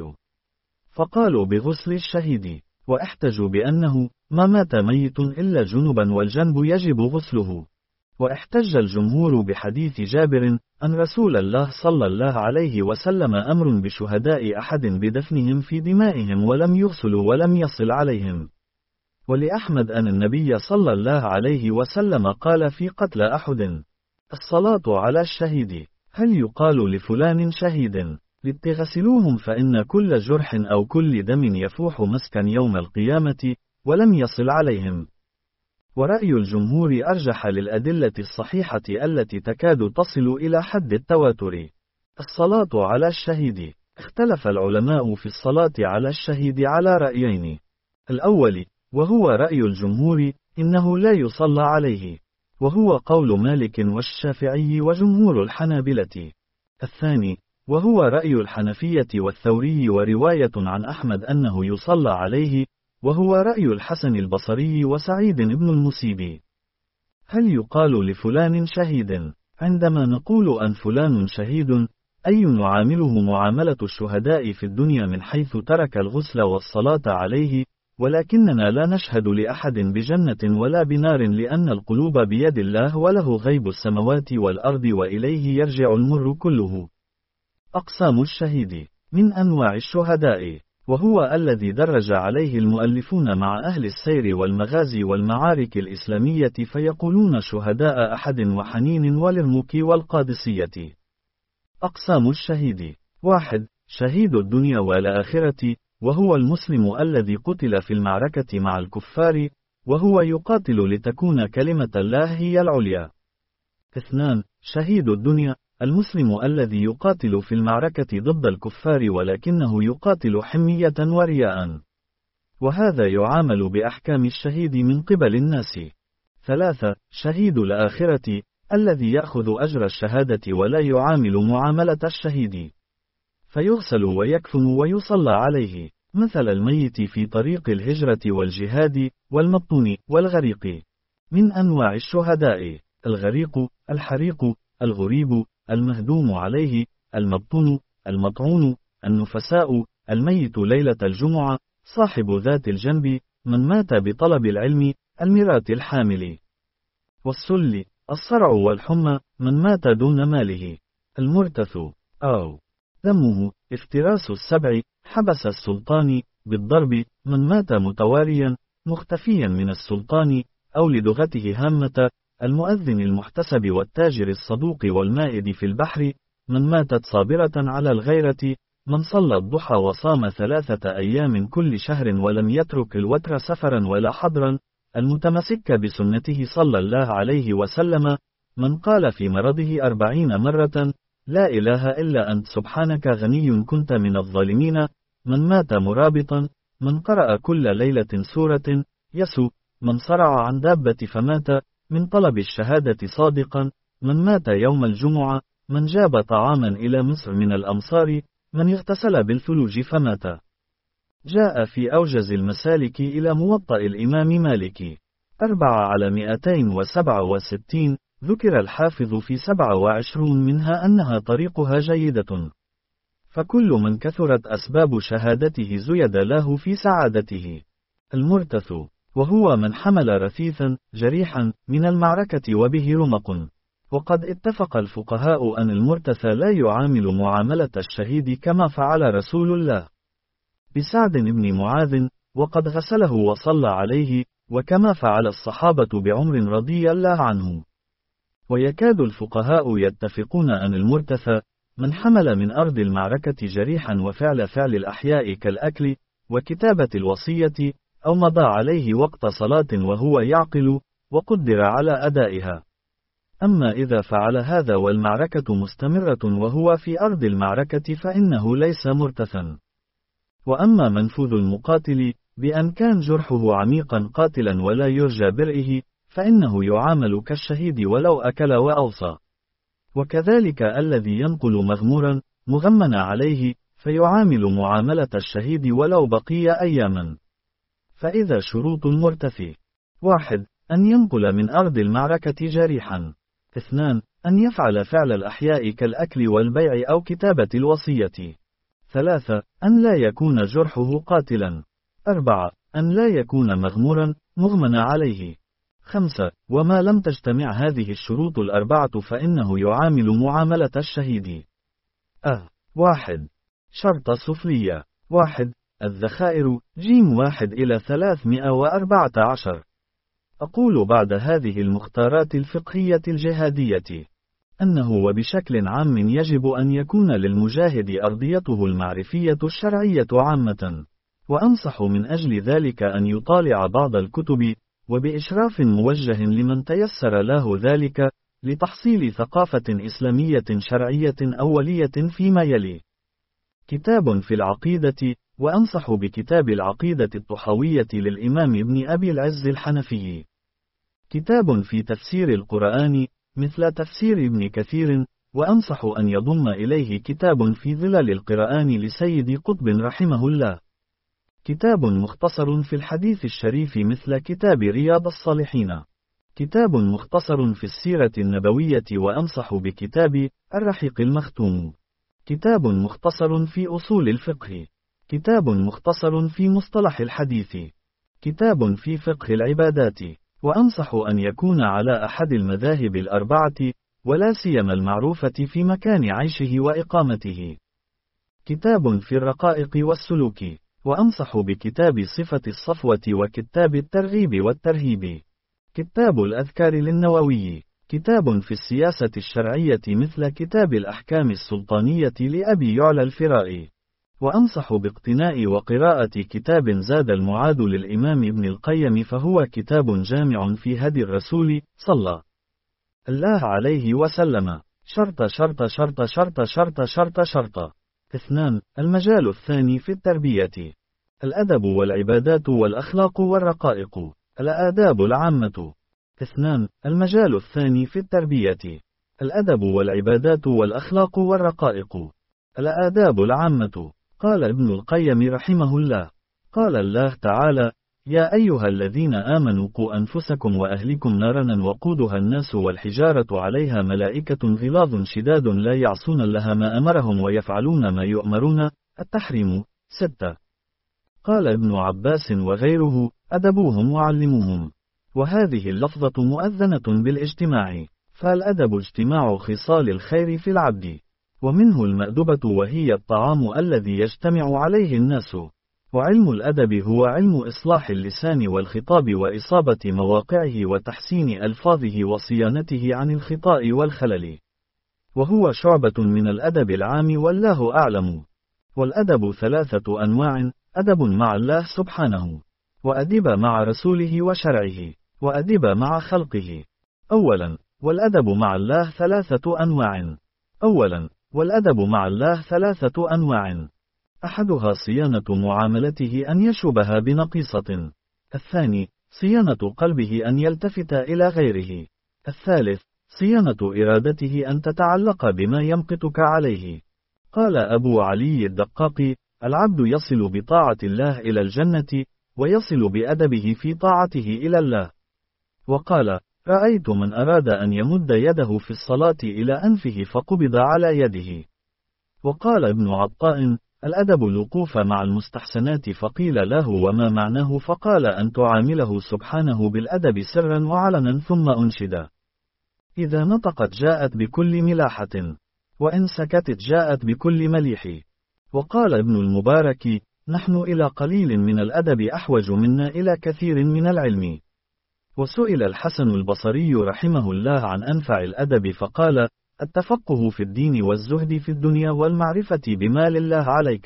فقالوا بغسل الشهيد، واحتجوا بأنه ما مات ميت إلا جنبا والجنب يجب غسله. واحتج الجمهور بحديث جابر أن رسول الله صلى الله عليه وسلم أمر بشهداء أحد بدفنهم في دمائهم ولم يغسلوا ولم يصل عليهم. ولأحمد أن النبي صلى الله عليه وسلم قال في قتل أحد: الصلاة على الشهيد. هل يقال لفلان شهيد لتغسلوهم فإن كل جرح أو كل دم يفوح مسكا يوم القيامة ولم يصل عليهم؟ ورأي الجمهور أرجح للأدلة الصحيحة التي تكاد تصل إلى حد التواتر. الصلاة على الشهيد. اختلف العلماء في الصلاة على الشهيد على رأيين. الأول وهو رأي الجمهور إنه لا يصلى عليه، وهو قول مالك والشافعي وجمهور الحنابلة. الثاني وهو رأي الحنفية والثوري ورواية عن أحمد أنه يصلى عليه، وهو رأي الحسن البصري وسعيد بن المسيب. هل يقال لفلان شهيد؟ عندما نقول أن فلان شهيد أي نعامله معاملة الشهداء في الدنيا من حيث ترك الغسل والصلاة عليه، ولكننا لا نشهد لأحد بجنة ولا بنار، لأن القلوب بيد الله وله غيب السماوات والأرض وإليه يرجع المر كله. أقسام الشهيد. من أنواع الشهداء، وهو الذي درج عليه المؤلفون مع أهل السير والمغازي والمعارك الإسلامية، فيقولون شهداء أحد وحنين والرمك والقادسية. أقسام الشهيد. واحد. شهيد الدنيا والآخرة، وهو المسلم الذي قتل في المعركة مع الكفار، وهو يقاتل لتكون كلمة الله هي العليا. اثنان. شهيد الدنيا، المسلم الذي يقاتل في المعركة ضد الكفار ولكنه يقاتل حمية ورياء، وهذا يعامل بأحكام الشهيد من قبل الناس. ثلاثة. شهيد الآخرة، الذي يأخذ أجر الشهادة ولا يعامل معاملة الشهيد، فيغسل ويكفن ويصلى عليه، مثل الميت في طريق الهجرة والجهاد والمبطون والغريق. من أنواع الشهداء: الغريق، الحريق، الغريب، المهدوم عليه، المبطون، المطعون، النفساء، الميت ليلة الجمعة، صاحب ذات الجنب، من مات بطلب العلم، المرات الحامل، والسل، الصرع والحمى، من مات دون ماله، المرتث، أو ذمه، افتراس السبع، حبس السلطان بالضرب، من مات متواريا مختفيا من السلطان أو لدغته هامة، المؤذن المحتسب والتاجر الصدوق والمائد في البحر، من ماتت صابرة على الغيرة، من صلى الضحى وصام ثلاثة أيام كل شهر ولم يترك الوتر سفرا ولا حضرا، المتمسك بسنته صلى الله عليه وسلم، من قال في مرضه أربعين مرة: لا إله إلا أنت سبحانك غني كنت من الظالمين، من مات مرابطا، من قرأ كل ليلة سورة يسو، من صرع عن دابة فمات من طلب الشهادة صادقا، من مات يوم الجمعة، من جاب طعاما إلى مصر من الأمصار، من اغتسل بالثلوج فمات. جاء في أوجز المسالك إلى موطأ الإمام مالك. أربعة على مئتين وسبعة وستين. ذكر الحافظ في سبعة وعشرين منها أنها طريقها جيدة، فكل من كثرت أسباب شهادته زيد له في سعادته. المرتث، وهو من حمل رثيثا جريحا من المعركة وبه رمق. وقد اتفق الفقهاء أن المرتث لا يعامل معاملة الشهيد كما فعل رسول الله بسعد بن معاذ، وقد غسله وصلى عليه، وكما فعل الصحابة بعمر رضي الله عنه. ويكاد الفقهاء يتفقون أن المرتث من حمل من أرض المعركة جريحا وفعل فعل الأحياء كالأكل وكتابة الوصية، أو مضى عليه وقت صلاة وهو يعقل وقدر على أدائها. أما إذا فعل هذا والمعركة مستمرة وهو في أرض المعركة فإنه ليس مرتثا. وأما منفوذ المقاتل بأن كان جرحه عميقا قاتلا ولا يرجى برئه، فإنه يعامل كالشهيد ولو أكل وأوصى. وكذلك الذي ينقل مغمورا مغمنا عليه، فيعامل معاملة الشهيد ولو بقي أياما. فإذا شروط المرتث: واحد. أن ينقل من أرض المعركة جريحا. اثنان. أن يفعل فعل الأحياء كالأكل والبيع أو كتابة الوصية. ثلاثة. أن لا يكون جرحه قاتلا. أربعة. أن لا يكون مغمورا مغمنا عليه. خمسة. وما لم تجتمع هذه الشروط الأربعة فإنه يعامل معاملة الشهيد. أه. واحد. شرط سفلية. واحد. الذخائر. جيم واحد إلى ثلاثمائة وأربعة عشر. أقول بعد هذه المختارات الفقهية الجهادية أنه وبشكل عام يجب أن يكون للمجاهد أرضيته المعرفية الشرعية عامة، وأنصح من أجل ذلك أن يطالع بعض الكتب، وبإشراف موجه لمن تيسر له ذلك، لتحصيل ثقافة إسلامية شرعية أولية فيما يلي: كتاب في العقيدة، وأنصح بكتاب العقيدة الطحاوية للإمام ابن أبي العز الحنفي. كتاب في تفسير القرآن مثل تفسير ابن كثير، وأنصح أن يضم إليه كتاب في ظلال القرآن لسيد قطب رحمه الله. كتاب مختصر في الحديث الشريف مثل كتاب رياض الصالحين. كتاب مختصر في السيرة النبوية، وأنصح بكتاب الرحيق المختوم. كتاب مختصر في أصول الفقه. كتاب مختصر في مصطلح الحديث. كتاب في فقه العبادات، وأنصح أن يكون على أحد المذاهب الأربعة، ولا سيما المعروفة في مكان عيشه وإقامته. كتاب في الرقائق والسلوك، وأنصح بكتاب صفة الصفوة وكتاب الترغيب والترهيب. كتاب الأذكار للنووي. كتاب في السياسة الشرعية مثل كتاب الأحكام السلطانية لأبي يعلى الفرائي. وأنصح باقتناء وقراءة كتاب زاد المعاد للإمام ابن القيم، فهو كتاب جامع في هدي الرسول صلى الله عليه وسلم. شرط شرط شرط شرط شرط شرط شرط. اثنان. المجال الثاني في التربية: الأدب والعبادات والأخلاق والرقائق. الآداب العامة. اثنان. المجال الثاني في التربية: الأدب والعبادات والأخلاق والرقائق. الآداب العامة. قال ابن القيم رحمه الله: قال الله تعالى: يا أيها الذين آمنوا قوا أنفسكم وأهلكم نارا وقودها الناس والحجارة عليها ملائكة غلاظ شداد لا يعصون الله ما أمرهم ويفعلون ما يؤمرون. التحريم. ستة. قال ابن عباس وغيره: أدبوهم وعلموهم. وهذه اللفظة مؤذنة بالاجتماع، فالأدب اجتماع خصال الخير في العبد، ومنه المأدبة وهي الطعام الذي يجتمع عليه الناس. وعلم الأدب هو علم إصلاح اللسان والخطاب وإصابة مواقعه وتحسين ألفاظه وصيانته عن الخطأ والخلل، وهو شعبة من الأدب العام والله أعلم. والأدب ثلاثة أنواع: أدب مع الله سبحانه، وأدب مع رسوله وشرعه، وأدب مع خلقه. أولا، والأدب مع الله ثلاثة أنواع. أولا، والأدب مع الله ثلاثة أنواع: أحدها صيانة معاملته أن يشبه بنقيصة. الثاني، صيانة قلبه أن يلتفت إلى غيره. الثالث، صيانة إرادته أن تتعلق بما يمقتك عليه. قال أبو علي الدقاقي: العبد يصل بطاعة الله إلى الجنة، ويصل بأدبه في طاعته إلى الله. وقال: رأيت من أراد أن يمد يده في الصلاة إلى أنفه فقبض على يده. وقال ابن عطاء: الأدب الوقوف مع المستحسنات، فقيل له: وما معناه؟ فقال: أن تعامله سبحانه بالأدب سرا وعلنا. ثم أنشد: إذا نطقت جاءت بكل ملاحة، وإن سكتت جاءت بكل مليح. وقال ابن المبارك: نحن إلى قليل من الأدب أحوج منا إلى كثير من العلم. وسئل الحسن البصري رحمه الله عن أنفع الأدب فقال: التفقه في الدين والزهد في الدنيا والمعرفة بما لله عليك.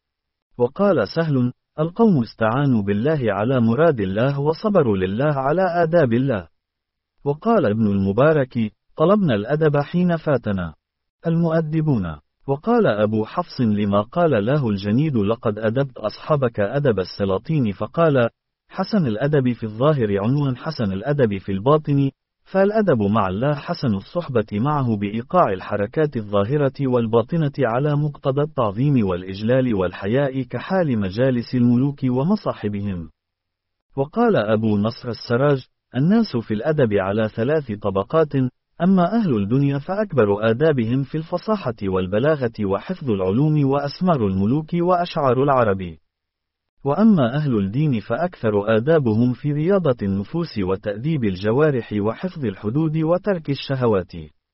وقال سهل: القوم استعانوا بالله على مراد الله وصبروا لله على آداب الله. وقال ابن المبارك: طلبنا الأدب حين فاتنا المؤدبون. وقال أبو حفص لما قال له الجنيد: لقد أدبت أصحابك أدب السلاطين. فقال: حسن الأدب في الظاهر عنوان حسن الأدب في الباطن، فالأدب مع الله حسن الصحبة معه بإيقاع الحركات الظاهرة والباطنة على مقتضى التعظيم والإجلال والحياء كحال مجالس الملوك ومصاحبهم. وقال أبو نصر السراج: الناس في الأدب على ثلاث طبقات، أما أهل الدنيا فأكبر آدابهم في الفصاحة والبلاغة وحفظ العلوم وأسمار الملوك وأشعار العرب، وأما أهل الدين فأكثر آدابهم في رياضة النفوس وتأديب الجوارح وحفظ الحدود وترك الشهوات،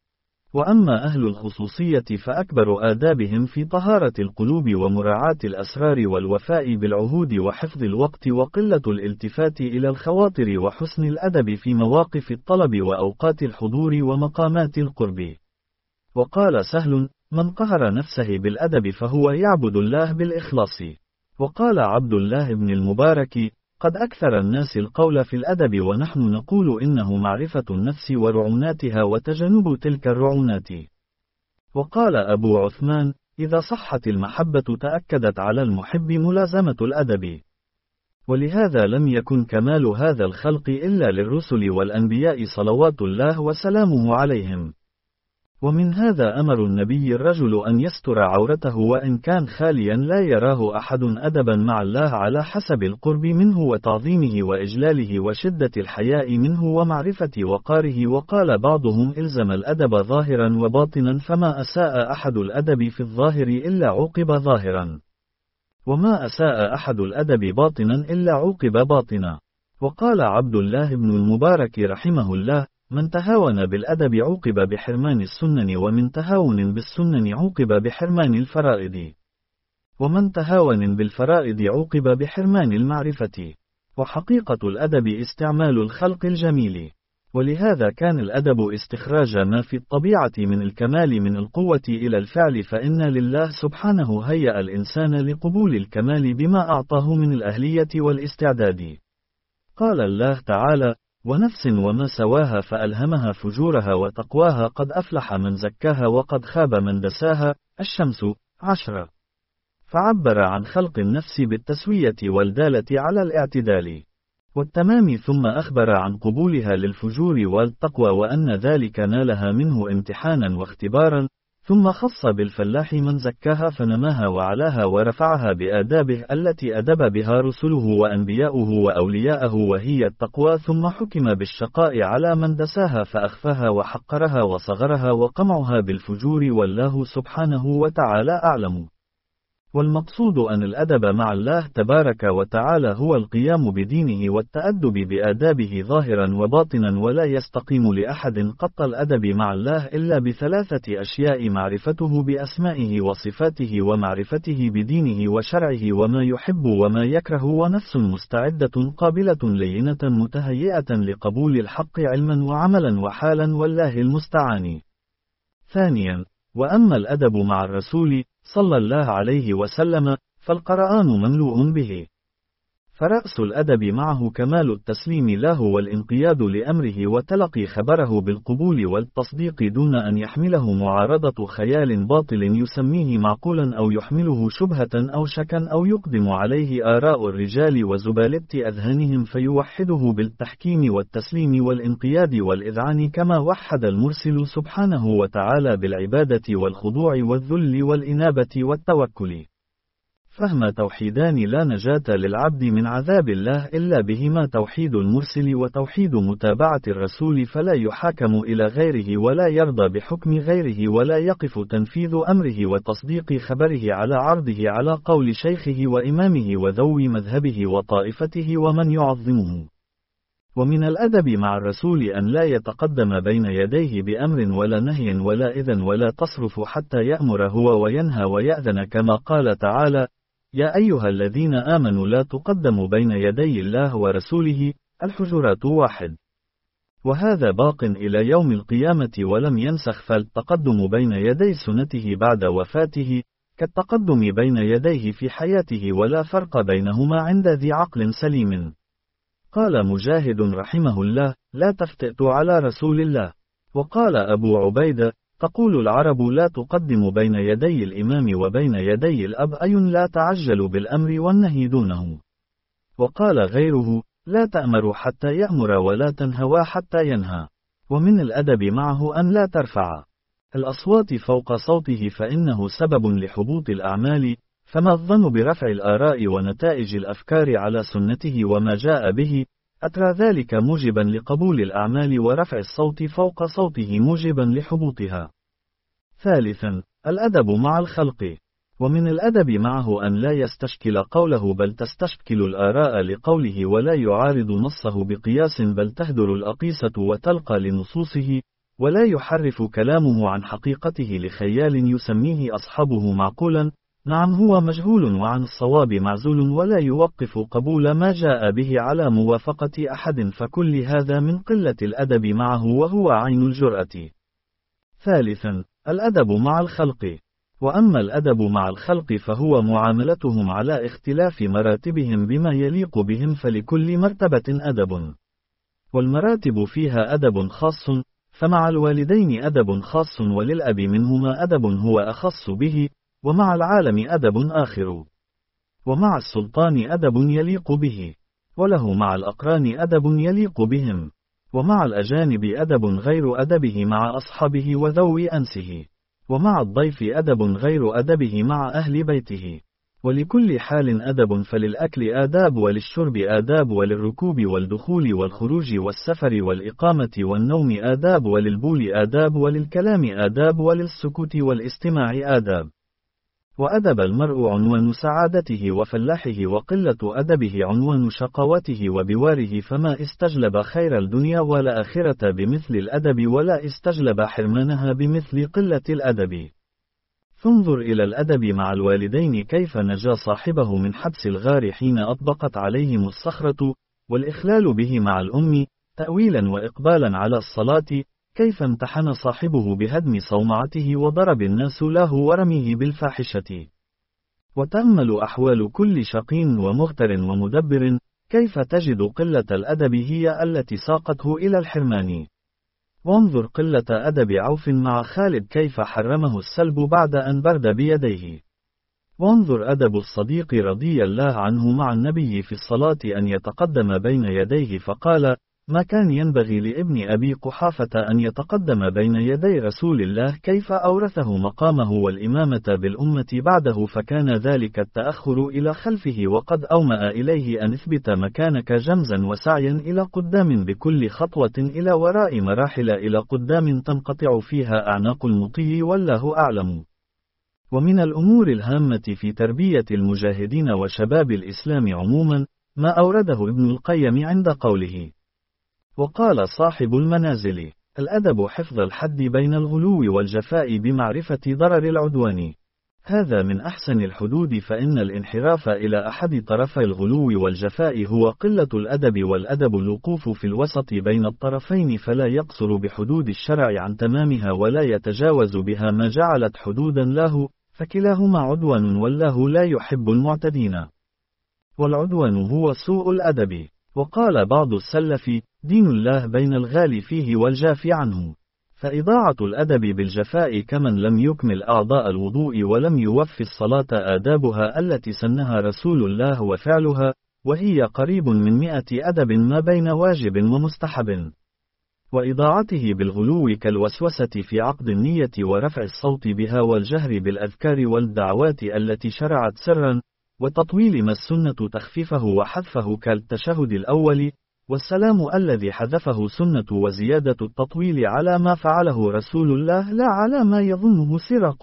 وأما أهل الخصوصية فأكبر آدابهم في طهارة القلوب ومراعاة الأسرار والوفاء بالعهود وحفظ الوقت وقلة الالتفات إلى الخواطر وحسن الأدب في مواقف الطلب وأوقات الحضور ومقامات القرب. وقال سهل: من قهر نفسه بالأدب فهو يعبد الله بالإخلاص. وقال عبد الله بن المبارك: قد أكثر الناس القول في الأدب ونحن نقول إنه معرفة النفس ورعوناتها وتجنب تلك الرعونات. وقال أبو عثمان: إذا صحت المحبة تأكدت على المحب ملازمة الأدب. ولهذا لم يكن كمال هذا الخلق إلا للرسل والأنبياء صلوات الله وسلامه عليهم. ومن هذا أمر النبي الرجل أن يستر عورته وإن كان خاليا لا يراه أحد أدبا مع الله على حسب القرب منه وتعظيمه وإجلاله وشدة الحياء منه ومعرفة وقاره. وقال بعضهم: إلزم الأدب ظاهرا وباطنا، فما أساء أحد الأدب في الظاهر إلا عوقب ظاهرا، وما أساء أحد الأدب باطنا إلا عوقب باطنا. وقال عبد الله بن المبارك رحمه الله: من تهاون بالأدب عوقب بحرمان السنن، ومن تهاون بالسنن عوقب بحرمان الفرائض، ومن تهاون بالفرائض عوقب بحرمان المعرفة. وحقيقة الأدب استعمال الخلق الجميل، ولهذا كان الأدب استخراج ما في الطبيعة من الكمال من القوة إلى الفعل، فإن لله سبحانه هيأ الإنسان لقبول الكمال بما أعطاه من الأهلية والاستعداد. قال الله تعالى: ونفس وما سواها فألهمها فجورها وتقواها قد أفلح من زكاها وقد خاب من دساها. الشمس عشرة. فعبر عن خلق النفس بالتسوية والدالة على الاعتدال والتمام، ثم أخبر عن قبولها للفجور والتقوى وأن ذلك نالها منه امتحانا واختبارا، ثم خص بالفلاح من زكاها فنماها وعلاها ورفعها بآدابه التي أدب بها رسله وأنبياؤه وأولياءه وهي التقوى، ثم حكم بالشقاء على من دساها فأخفاها وحقرها وصغرها وقمعها بالفجور، والله سبحانه وتعالى أعلم. والمقصود أن الأدب مع الله تبارك وتعالى هو القيام بدينه والتأدب بآدابه ظاهرا وباطنا، ولا يستقيم لأحد قط الأدب مع الله إلا بثلاثة أشياء: معرفته بأسمائه وصفاته، ومعرفته بدينه وشرعه وما يحب وما يكره، ونفس مستعدة قابلة لينة متهيئة لقبول الحق علما وعملا وحالا، والله المستعان. ثانيا: وأما الأدب مع الرسول صلى الله عليه وسلم فالقرآن مملوء به، فرأس الأدب معه كمال التسليم له والانقياد لأمره وتلقي خبره بالقبول والتصديق دون أن يحمله معارضة خيال باطل يسميه معقولا أو يحمله شبهة أو شكا أو يقدم عليه آراء الرجال وزبالة أذهانهم فيوحده بالتحكيم والتسليم والانقياد والإذعان، كما وحد المرسل سبحانه وتعالى بالعبادة والخضوع والذل والإنابة والتوكل. فهما توحيدان لا نجاة للعبد من عذاب الله إلا بهما: توحيد المرسل وتوحيد متابعة الرسول، فلا يحاكم إلى غيره ولا يرضى بحكم غيره ولا يقف تنفيذ أمره وتصديق خبره على عرضه على قول شيخه وإمامه وذوي مذهبه وطائفته ومن يعظمه. ومن الأدب مع الرسول أن لا يتقدم بين يديه بأمر ولا نهي ولا إذن ولا تصرف حتى يأمر هو وينهى ويأذن، كما قال تعالى: يا أيها الذين آمنوا لا تقدموا بين يدي الله ورسوله. الحجرات واحد. وهذا باق إلى يوم القيامة ولم ينسخ، فالتقدم بين يدي سنته بعد وفاته كالتقدم بين يديه في حياته، ولا فرق بينهما عند ذي عقل سليم. قال مجاهد رحمه الله: لا تفتئت على رسول الله. وقال أبو عبيدة: تقول العرب لا تقدم بين يدي الإمام وبين يدي الأب، أي لا تعجل بالأمر والنهي دونه. وقال غيره: لا تأمر حتى يأمر ولا تنهوا حتى ينهى. ومن الأدب معه أن لا ترفع الأصوات فوق صوته، فإنه سبب لحبوط الأعمال. فما الظن برفع الآراء ونتائج الأفكار على سنته وما جاء به؟ أترى ذلك موجبا لقبول الأعمال، ورفع الصوت فوق صوته موجبا لحبوطها. ثالثا، الأدب مع الخلق. ومن الأدب معه أن لا يستشكل قوله بل تستشكل الآراء لقوله، ولا يعارض نصه بقياس بل تهدر الأقيسة وتلقى لنصوصه، ولا يحرف كلامه عن حقيقته لخيال يسميه أصحابه معقولا، نعم هو مجهول وعن الصواب معزول، ولا يوقف قبول ما جاء به على موافقة أحد، فكل هذا من قلة الأدب معه وهو عين الجرأة. ثالثا، الأدب مع الخلق. وأما الأدب مع الخلق فهو معاملتهم على اختلاف مراتبهم بما يليق بهم، فلكل مرتبة أدب، والمراتب فيها أدب خاص، فمع الوالدين أدب خاص، وللأب منهما أدب هو أخص به، ومع العالم أدب آخر، ومع السلطان أدب يليق به، وله مع الأقران أدب يليق بهم، ومع الأجانب أدب غير أدبه مع أصحابه وذوي أنسه، ومع الضيف أدب غير أدبه مع أهل بيته. ولكل حال أدب، فللأكل آداب، وللشرب آداب، وللركوب والدخول والخروج والسفر والإقامة والنوم آداب، وللبول آداب، وللكلام آداب، وللسكوت والاستماع آداب. وأدب المرء عنوان سعادته وفلاحه، وقلة أدبه عنوان شقاوته وبواره، فما استجلب خير الدنيا والآخرة بمثل الأدب، ولا استجلب حرمانها بمثل قلة الأدب. فانظر إلى الأدب مع الوالدين كيف نجا صاحبه من حبس الغار حين أطبقت عليهم الصخرة، والإخلال به مع الأم تأويلا وإقبالا على الصلاة، كيف امتحن صاحبه بهدم صومعته وضرب الناس له ورميه بالفاحشة. وتأمل أحوال كل شقي ومغتر ومدبر، كيف تجد قلة الأدب هي التي ساقته إلى الحرمان. وانظر قلة أدب عوف مع خالد كيف حرمه السلب بعد أن برد بيديه. وانظر أدب الصديق رضي الله عنه مع النبي في الصلاة أن يتقدم بين يديه فقال: ما كان ينبغي لابن أبي قحافة أن يتقدم بين يدي رسول الله، كيف أورثه مقامه والإمامة بالأمة بعده، فكان ذلك التأخر إلى خلفه، وقد أومأ إليه أن اثبت مكانك جمزا وسعيا إلى قدام، بكل خطوة إلى وراء مراحل إلى قدام تنقطع فيها أعناق المطي، والله أعلم. ومن الأمور الهامة في تربية المجاهدين وشباب الإسلام عموما ما أورده ابن القيم عند قوله: وقال صاحب المنازل: الأدب حفظ الحد بين الغلو والجفاء بمعرفة ضرر العدوان. هذا من أحسن الحدود، فإن الانحراف إلى أحد طرفي الغلو والجفاء هو قلة الأدب، والأدب الوقوف في الوسط بين الطرفين، فلا يقصر بحدود الشرع عن تمامها ولا يتجاوز بها ما جعلت حدودا له، فكلاهما عدوان، والله لا يحب المعتدين. والعدوان هو سوء الأدب. وقال بعض السلف: دين الله بين الغالي فيه والجاف عنه. فإضاعة الأدب بالجفاء كمن لم يكمل أعضاء الوضوء ولم يوفي الصلاة آدابها التي سنها رسول الله وفعلها، وهي قريب من مئة أدب ما بين واجب ومستحب. وإضاعته بالغلو كالوسوسة في عقد النية ورفع الصوت بها والجهر بالأذكار والدعوات التي شرعت سرا، وتطويل ما السنة تخفيفه وحذفه كالتشهد الأول، والسلام الذي حذفه سنة وزيادة التطويل على ما فعله رسول الله لا على ما يظنه سرق.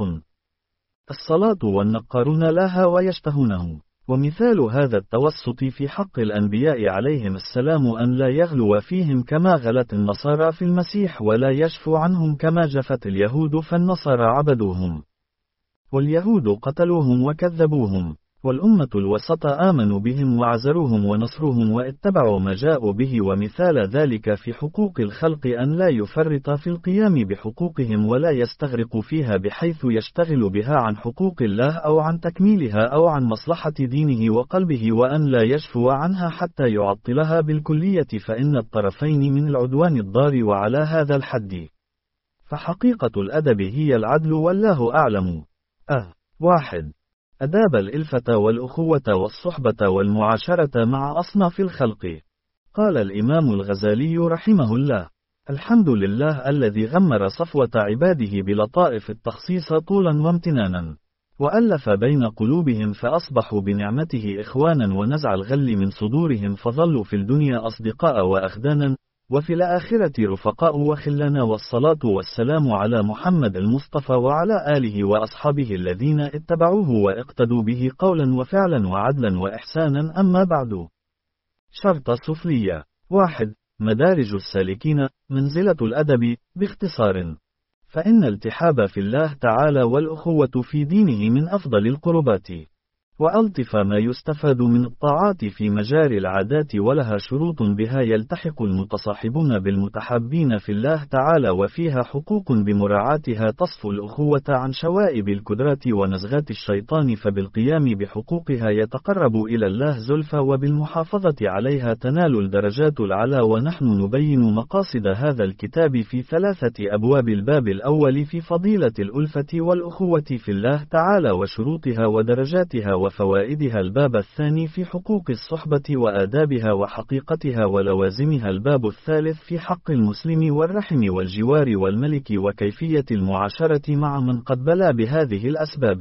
الصلاة والنقارون لها ويشتهونه. ومثال هذا التوسط في حق الأنبياء عليهم السلام أن لا يغلو فيهم كما غلت النصارى في المسيح ولا يشفو عنهم كما جفت اليهود فالنصارى عبدوهم، واليهود قتلوهم وكذبوهم، والأمة الوسط آمنوا بهم وعزروهم ونصروهم واتبعوا ما جاءوا به. ومثال ذلك في حقوق الخلق أن لا يفرط في القيام بحقوقهم ولا يستغرق فيها بحيث يشتغل بها عن حقوق الله أو عن تكميلها أو عن مصلحة دينه وقلبه، وأن لا يشفو عنها حتى يعطلها بالكلية، فإن الطرفين من العدوان الضار. وعلى هذا الحد فحقيقة الأدب هي العدل والله أعلم. أه واحد. أداب الإلفة والأخوة والصحبة والمعاشرة مع أصناف الخلق. قال الإمام الغزالي رحمه الله: الحمد لله الذي غمر صفوة عباده بلطائف التخصيص طولا وامتنانا، وألف بين قلوبهم فأصبحوا بنعمته إخوانا، ونزع الغل من صدورهم فظلوا في الدنيا أصدقاء وأخدانا، وفي الآخرة رفقاء وخلانا. والصلاة والسلام على محمد المصطفى وعلى آله وأصحابه الذين اتبعوه واقتدوا به قولا وفعلا وعدلا وإحسانا. أما بعد. شرط سفلية. واحد. مدارج السالكين. منزلة الأدب. باختصار، فإن التحاب في الله تعالى والأخوة في دينه من أفضل القربات، وألطف ما يستفاد من الطاعات في مجاري العادات، ولها شروط بها يلتحق المتصاحبون بالمتحابين في الله تعالى، وفيها حقوق بمراعاتها تصفو الأخوة عن شوائب الكدرات ونزغات الشيطان، فبالقيام بحقوقها يتقرب إلى الله زلفى، وبالمحافظة عليها تنال الدرجات العلى. ونحن نبين مقاصد هذا الكتاب في ثلاثة أبواب. الباب الأول في فضيلة الألفة والأخوة في الله تعالى وشروطها ودرجاتها وفوائدها. الباب الثاني في حقوق الصحبة وآدابها وحقيقتها ولوازمها. الباب الثالث في حق المسلم والرحم والجوار والملك وكيفية المعاشرة مع من قد بلى بهذه الأسباب.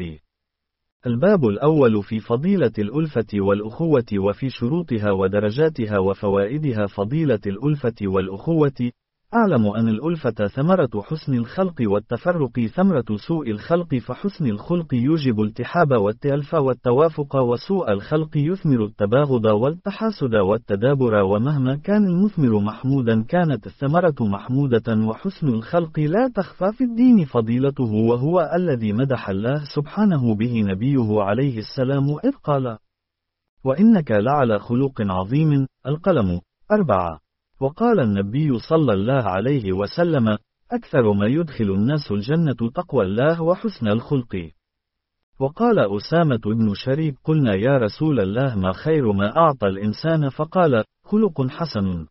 الباب الأول في فضيلة الألفة والأخوة وفي شروطها ودرجاتها وفوائدها. فضيلة الألفة والأخوة. أعلم أن الألفة ثمرة حسن الخلق، والتفرق ثمرة سوء الخلق، فحسن الخلق يوجب التحاب والتألف والتوافق، وسوء الخلق يثمر التباغض والتحاسد والتدابر. ومهما كان المثمر محمودا كانت الثمرة محمودة. وحسن الخلق لا تخفى في الدين فضيلته، وهو الذي مدح الله سبحانه به نبيه عليه السلام إذ قال: وإنك لعلى خلق عظيم. القلم. أربعة. وقال النبي صلى الله عليه وسلم: أكثر ما يدخل الناس الجنة تقوى الله وحسن الخلق. وقال أسامة بن شريك: قلنا يا رسول الله ما خير ما أعطى الإنسان؟ فقال: خلق حسن.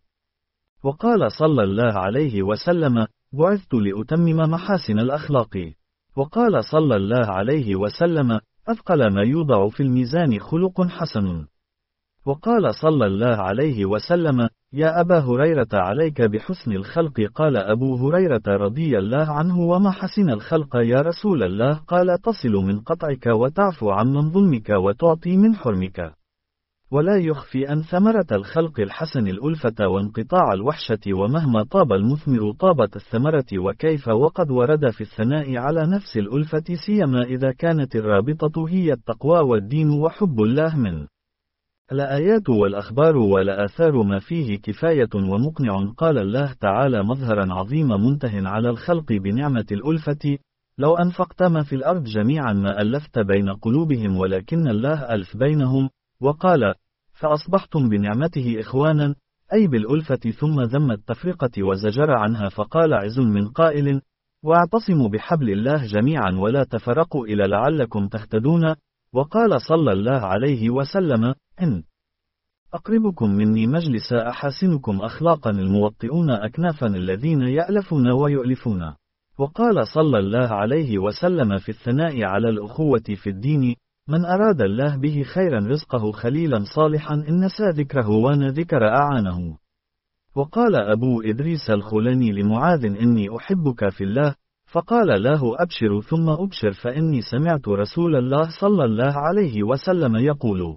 وقال صلى الله عليه وسلم: بعثت لأتمم محاسن الأخلاق. وقال صلى الله عليه وسلم: أثقل ما يوضع في الميزان خلق حسن. وقال صلى الله عليه وسلم: يا أبا هريرة عليك بحسن الخلق. قال أبو هريرة رضي الله عنه: وما حسن الخلق يا رسول الله؟ قال: تصل من قطعك وتعفو عمن ظلمك وتعطي من حرمك. ولا يخفي أن ثمرة الخلق الحسن الألفة وانقطاع الوحشة، ومهما طاب المثمر طابت الثمرة. وكيف وقد ورد في الثناء على نفس الألفة، سيما إذا كانت الرابطة هي التقوى والدين وحب الله من الآيات والأخبار والآثار ما فيه كفاية ومقنع. قال الله تعالى مظهرا عظيم منته على الخلق بنعمة الألفة: لو أنفقت ما في الأرض جميعا ما ألفت بين قلوبهم ولكن الله ألف بينهم. وقال: فأصبحتم بنعمته إخوانا، أي بالألفة. ثم ذم التفرقة وزجر عنها فقال عز من قائل: واعتصموا بحبل الله جميعا ولا تفرقوا إلى لعلكم تهتدون. وقال صلى الله عليه وسلم: إن أقربكم مني مجلس أحاسنكم أخلاقا الموطئون أكنافا الذين يألفون ويؤلفون. وقال صلى الله عليه وسلم في الثناء على الأخوة في الدين: من أراد الله به خيرا رزقه خليلا صالحا، إن نسى ذكره وان ذكر أعانه. وقال أبو إدريس الخولاني لمعاذ: إني أحبك في الله، فقال له أبشر ثم أبشر فإني سمعت رسول الله صلى الله عليه وسلم يقول: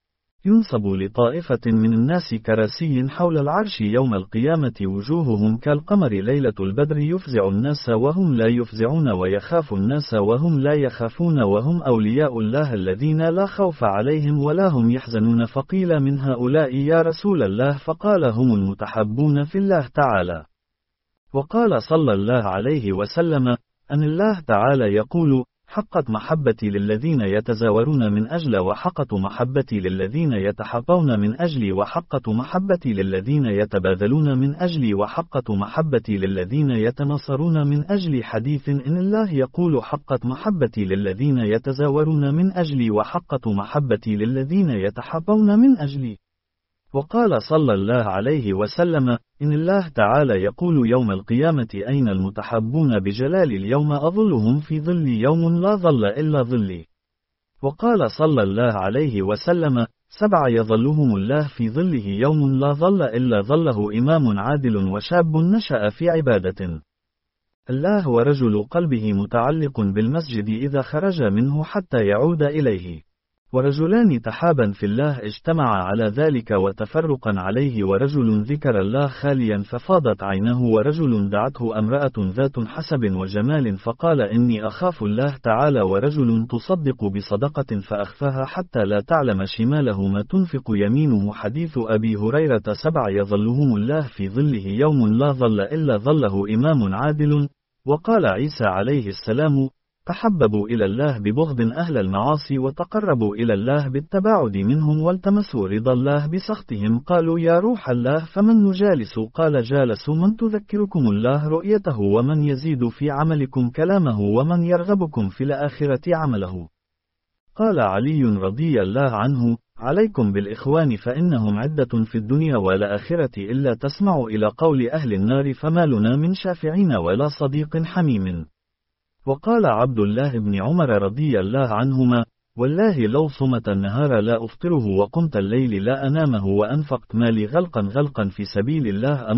ينصب لطائفة من الناس كراسي حول العرش يوم القيامة وجوههم كالقمر ليلة البدر يفزع الناس وهم لا يفزعون ويخاف الناس وهم لا يخافون وهم أولياء الله الذين لا خوف عليهم ولا هم يحزنون. فقيل: من هؤلاء يا رسول الله؟ فقال: هم المتحبون في الله تعالى. وقال صلى الله عليه وسلم: أن الله تعالى يقول: حقت محبتي للذين يتزاورون من أجل وحقت محبتي للذين يتحابون من أجلي وحقت محبتي للذين يتبادلون من أجلي وحقت محبتي للذين يتناصرون من أجلي. حديث إن الله يقول: حقت محبتي للذين يتزاورون من أجلي وحقت محبتي للذين يتحابون من أجلي. وقال صلى الله عليه وسلم: إن الله تعالى يقول يوم القيامة: أين المتحبون بجلال اليوم أظلهم في ظل يوم لا ظل إلا ظلي. وقال صلى الله عليه وسلم: سبع يظلهم الله في ظله يوم لا ظل إلا ظله: إمام عادل وشاب نشأ في عبادة الله ورجل قلبه متعلق بالمسجد إذا خرج منه حتى يعود إليه، ورجلان تحابا في الله اجتمعا على ذلك وتفرقا عليه، ورجل ذكر الله خاليا ففاضت عينه، ورجل دعته امرأة ذات حسب وجمال فقال: إني أخاف الله تعالى، ورجل تصدق بصدقة فأخفاها حتى لا تعلم شماله ما تنفق يمينه. حديث أبي هريرة: سبع يظلهم الله في ظله يوم لا ظل إلا ظله: إمام عادل. وقال عيسى عليه السلام: تحببوا إلى الله ببغض أهل المعاصي، وتقربوا إلى الله بالتباعد منهم، والتمسوا رضا الله بسخطهم. قالوا: يا روح الله فمن نجالس؟ قال: جالسوا من تذكركم الله رؤيته، ومن يزيد في عملكم كلامه، ومن يرغبكم في الآخرة عمله. قال علي رضي الله عنه: عليكم بالإخوان فإنهم عدة في الدنيا والآخرة، إلا تسمعوا إلى قول أهل النار فما لنا من شافعين ولا صديق حميم. وقال عبد الله بن عمر رضي الله عنهما: والله لو صمت النهار لا أفطره، وقمت الليل لا أنامه، وأنفقت مالي غلقا غلقا في سبيل الله